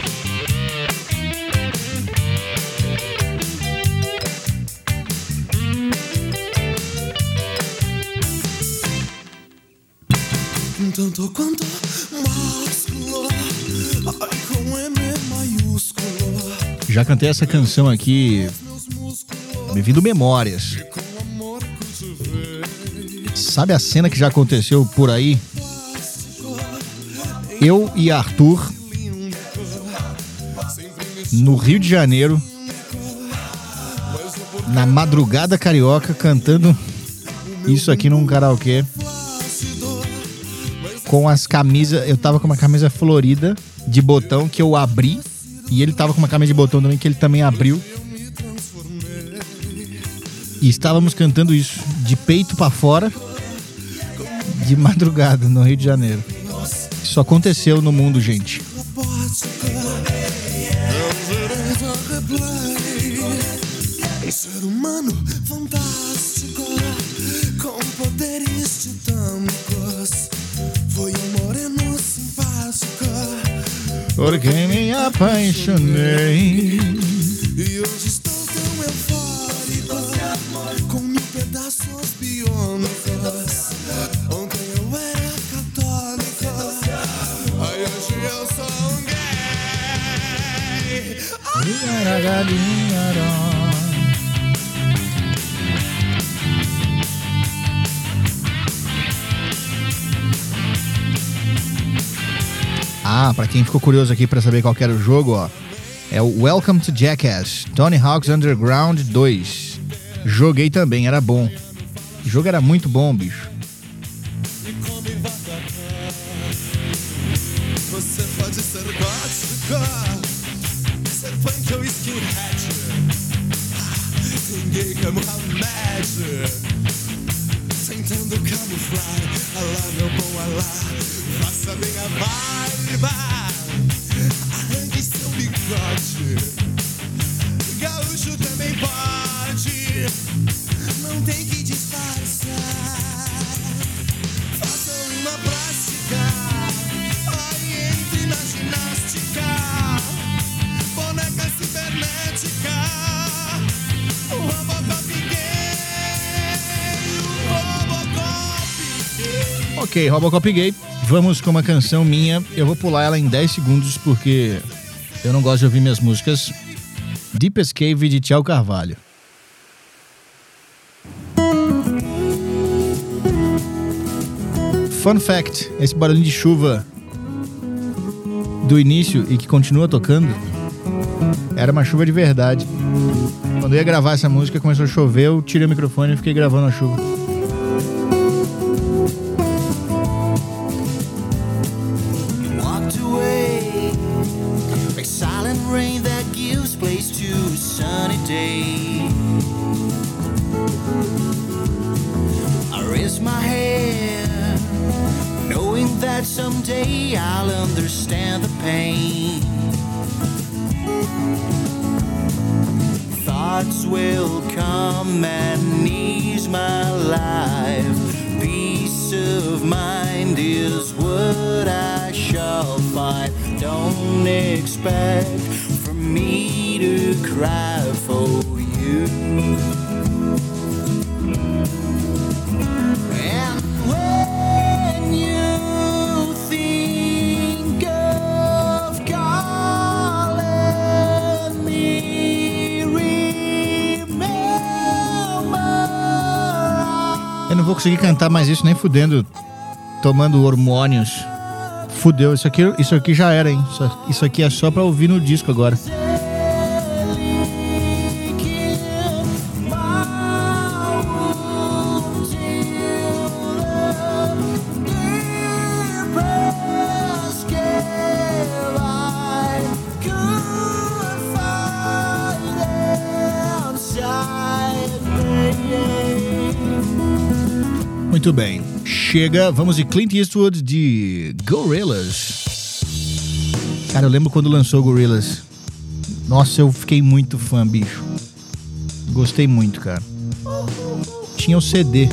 Tanto quanto músculo, ai com M maiúsculo. Já cantei essa canção aqui devido memórias. Sabe a cena que já aconteceu por aí? Eu e Arthur no Rio de Janeiro, na madrugada carioca, cantando isso aqui num karaokê. Com as camisas, eu tava com uma camisa florida de botão que eu abri, e ele tava com uma camisa de botão também que ele também abriu. E estávamos cantando isso de peito pra fora, de madrugada no Rio de Janeiro. Isso aconteceu no mundo, gente. Um ser humano fantástico, com poderes titânicos. Foi um moreno simpático, Porque me apaixonei. e hoje estou tão eufórico, com mil pedaços biônicos. Ontem eu era católico, aí hoje eu sou um gay. Ah, pra quem ficou curioso aqui pra saber qual que era o jogo, ó, é o Welcome to Jackass, Tony Hawk's Underground dois. Joguei também, era bom. O jogo era muito bom, bicho. Você pode ser gótico, ser punk ou skinhead. Tem gay como Hamed, tentando camuflar. Alá, meu bom alá, faça bem a vibe. Arranque seu bigode, gaúcho também pode. Não tem que disfarçar. Faça uma plástica, aí entre na ginástica. Boneca cibernética, o Robocop gay, o Robocop gay. Ok, Robocop Gay. Vamos com uma canção minha. Eu vou pular ela em dez segundos porque eu não gosto de ouvir minhas músicas. Deepest Cave, de Thiago Carvalho. fun fact, esse barulhinho de chuva do início e que continua tocando era uma chuva de verdade. Quando eu ia gravar essa música, começou a chover, eu tirei o microfone e fiquei gravando a chuva. Someday I'll understand the pain. Thoughts will come and ease my life. Peace of mind is what I shall find. Don't expect for me to cry for you. Eu não vou conseguir cantar mais isso nem fudendo, tomando hormônios. Fudeu, isso aqui, isso aqui já era, hein? Isso, isso aqui é só pra ouvir no disco agora. Muito bem, chega, vamos de Clint Eastwood de Gorillaz. Cara, eu lembro quando lançou Gorillaz. Nossa, eu fiquei muito fã, bicho. Gostei muito, cara. Tinha o C D.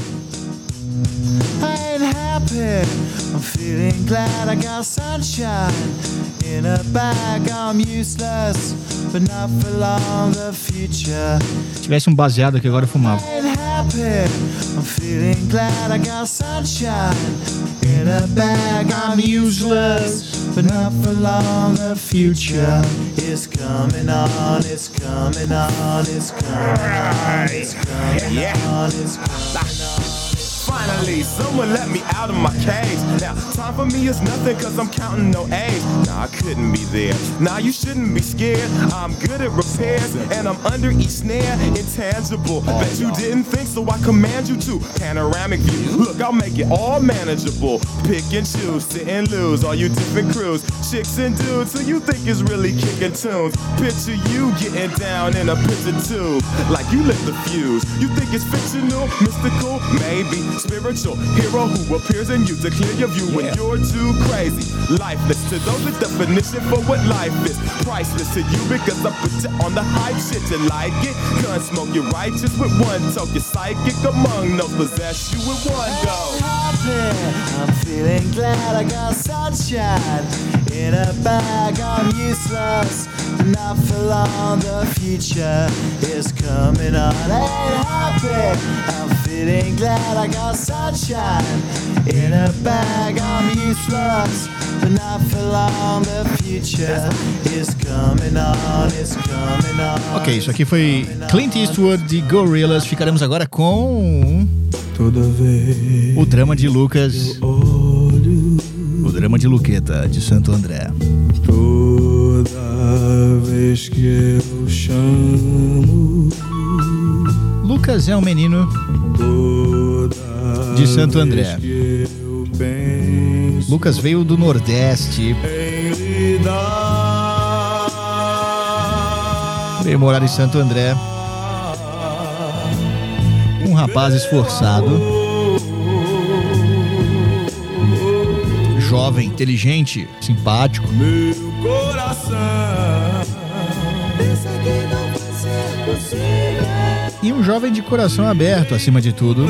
I'm feeling glad I got sunshine in a bag. I'm useless, but not for long. The future. Se tivesse um baseado aqui agora eu fumava. I'm feeling glad I got sunshine in a bag. I'm useless, but not for long. The future is coming on. It's coming on. It's coming on. It's coming on. It's coming on. Finally, someone let me out of my cage. Now, time for me is nothing cause I'm counting no A's. Nah, I couldn't be there. Nah, you shouldn't be scared. I'm good at repairs and I'm under each snare. Intangible. Bet you didn't think so I command you to. Panoramic view. Look, I'll make it all manageable. Pick and choose, sit and lose. All you different crews, chicks and dudes who you think is really kicking tunes. Picture you getting down in a picture tube. Like you lit the fuse. You think it's fictional, mystical, maybe. Spiritual hero who appears in you to clear your view when you're too crazy. Lifeless to those, the definition for what life is. Priceless to you because I put you on the hype shit. You like it? Gun smoke, you're righteous with one toke. You're psychic among those, possess you with one go. I'm feeling glad I got sunshine in a bag. I'm useless, not for long. The future is coming on. Ain't happy. I'm feeling glad I got sunshine in a bag. I'm useless, but not for long. The future is coming on. It's coming on. Ok, isso aqui foi Clint Eastwood de Gorillaz. Ficaremos agora com Toda vez o drama de Lucas, olho, o drama de Luqueta de Santo André. toda vez que eu chamo, Lucas é um menino toda de Santo André. vez que eu penso Lucas veio do Nordeste, em lidar, veio morar em Santo André. Um rapaz esforçado, jovem, inteligente, simpático. meu coração Pensa que não vai ser possível. E um jovem de coração aberto, acima de tudo.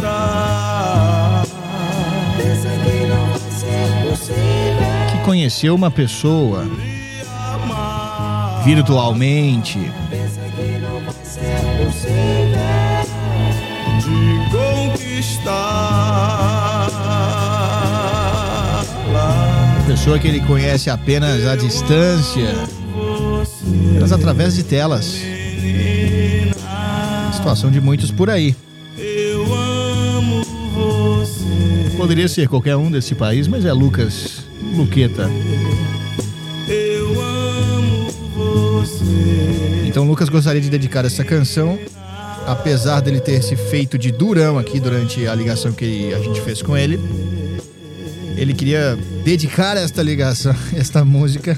Pensa que não vai ser possível. Que conheceu uma pessoa virtualmente. Pensa que não vai ser possível. de conquistar. Pessoa que ele conhece apenas à distância, apenas através de telas. Situação de muitos por aí. Eu amo você. Poderia ser qualquer um desse país, mas é Lucas Luqueta. Eu amo você. Então Lucas gostaria de dedicar essa canção, apesar dele ter se feito de durão aqui durante a ligação que a gente fez com ele. Ele queria dedicar esta ligação, esta música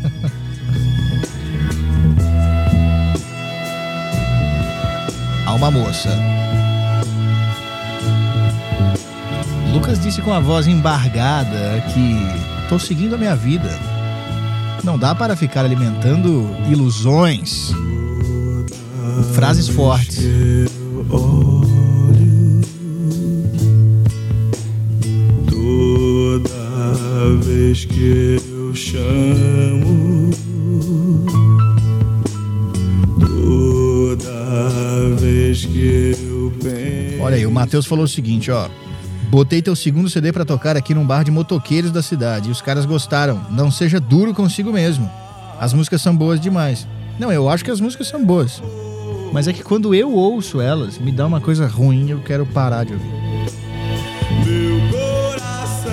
a uma moça. Lucas disse com a voz embargada que tô seguindo a minha vida. Não dá para ficar alimentando ilusões. Frases fortes. Toda vez que eu chamo, toda vez que eu penso. Olha aí, o Matheus falou o seguinte, ó. Botei teu segundo C D pra tocar aqui num bar de motoqueiros da cidade e os caras gostaram. Não seja duro consigo mesmo. As músicas são boas demais. Não, eu acho que as músicas são boas. Mas é que quando eu ouço elas, me dá uma coisa ruim e eu quero parar de ouvir. Meu coração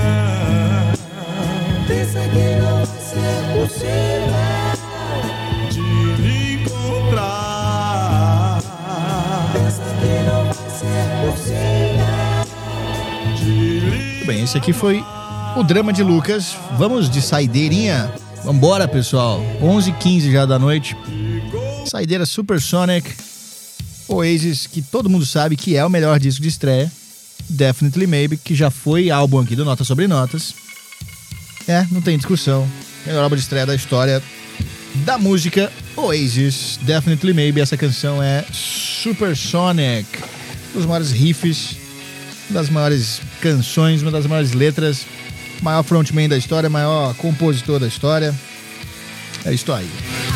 pensa que não vai ser possível de me encontrar. Pensa que não vai ser possível de me... Bem, esse aqui foi o drama de Lucas. Vamos de saideirinha? Vambora, pessoal. onze e quinze já da noite. Saideira Supersonic. Oasis, que todo mundo sabe que é o melhor disco de estreia. Definitely Maybe, que já foi álbum aqui do Notas Sobre Notas. É, não tem discussão. Melhor álbum de estreia da história da música. Oasis, Definitely Maybe. Essa canção é Supersonic. Um dos maiores riffs, uma das maiores canções, uma das maiores letras. Maior frontman da história, maior compositor da história. É isso aí.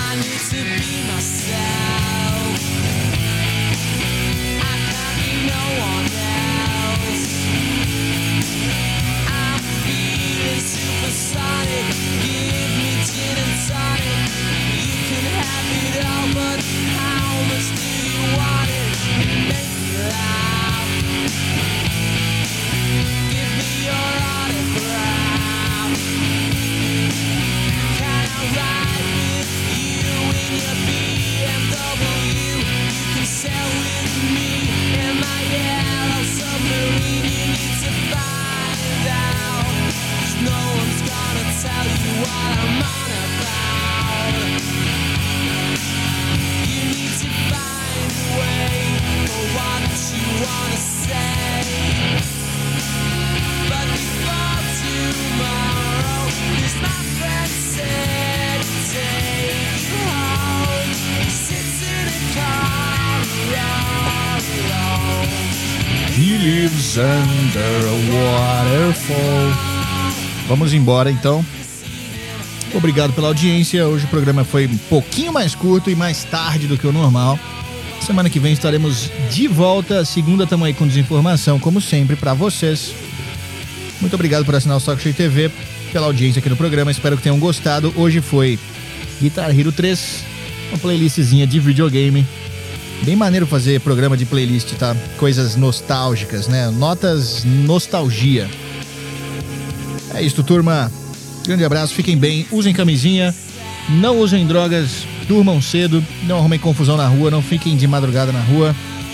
He lives under a waterfall. Vamos embora então. Obrigado pela audiência. Hoje o programa foi um pouquinho mais curto e mais tarde do que o normal. Semana que vem estaremos de volta. Segunda estamos aí com desinformação, como sempre, para vocês. Muito obrigado por assinar o Saco Cheio T V, pela audiência aqui no programa. Espero que tenham gostado. Hoje foi Guitar Hero três, uma playlistzinha de videogame. Bem maneiro fazer programa de playlist, tá? Coisas nostálgicas, né? Notas nostalgia. É isso, turma. Grande abraço, fiquem bem, usem camisinha, não usem drogas, durmam cedo, não arrumem confusão na rua, não fiquem de madrugada na rua.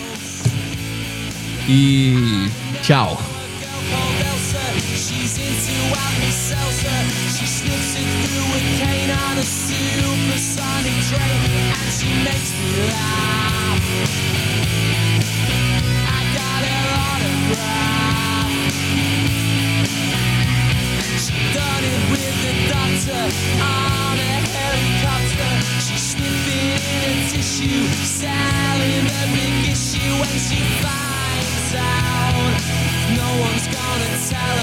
E tchau. On a helicopter, she's sniffing in a tissue, selling the big issue, and she finds out no one's gonna tell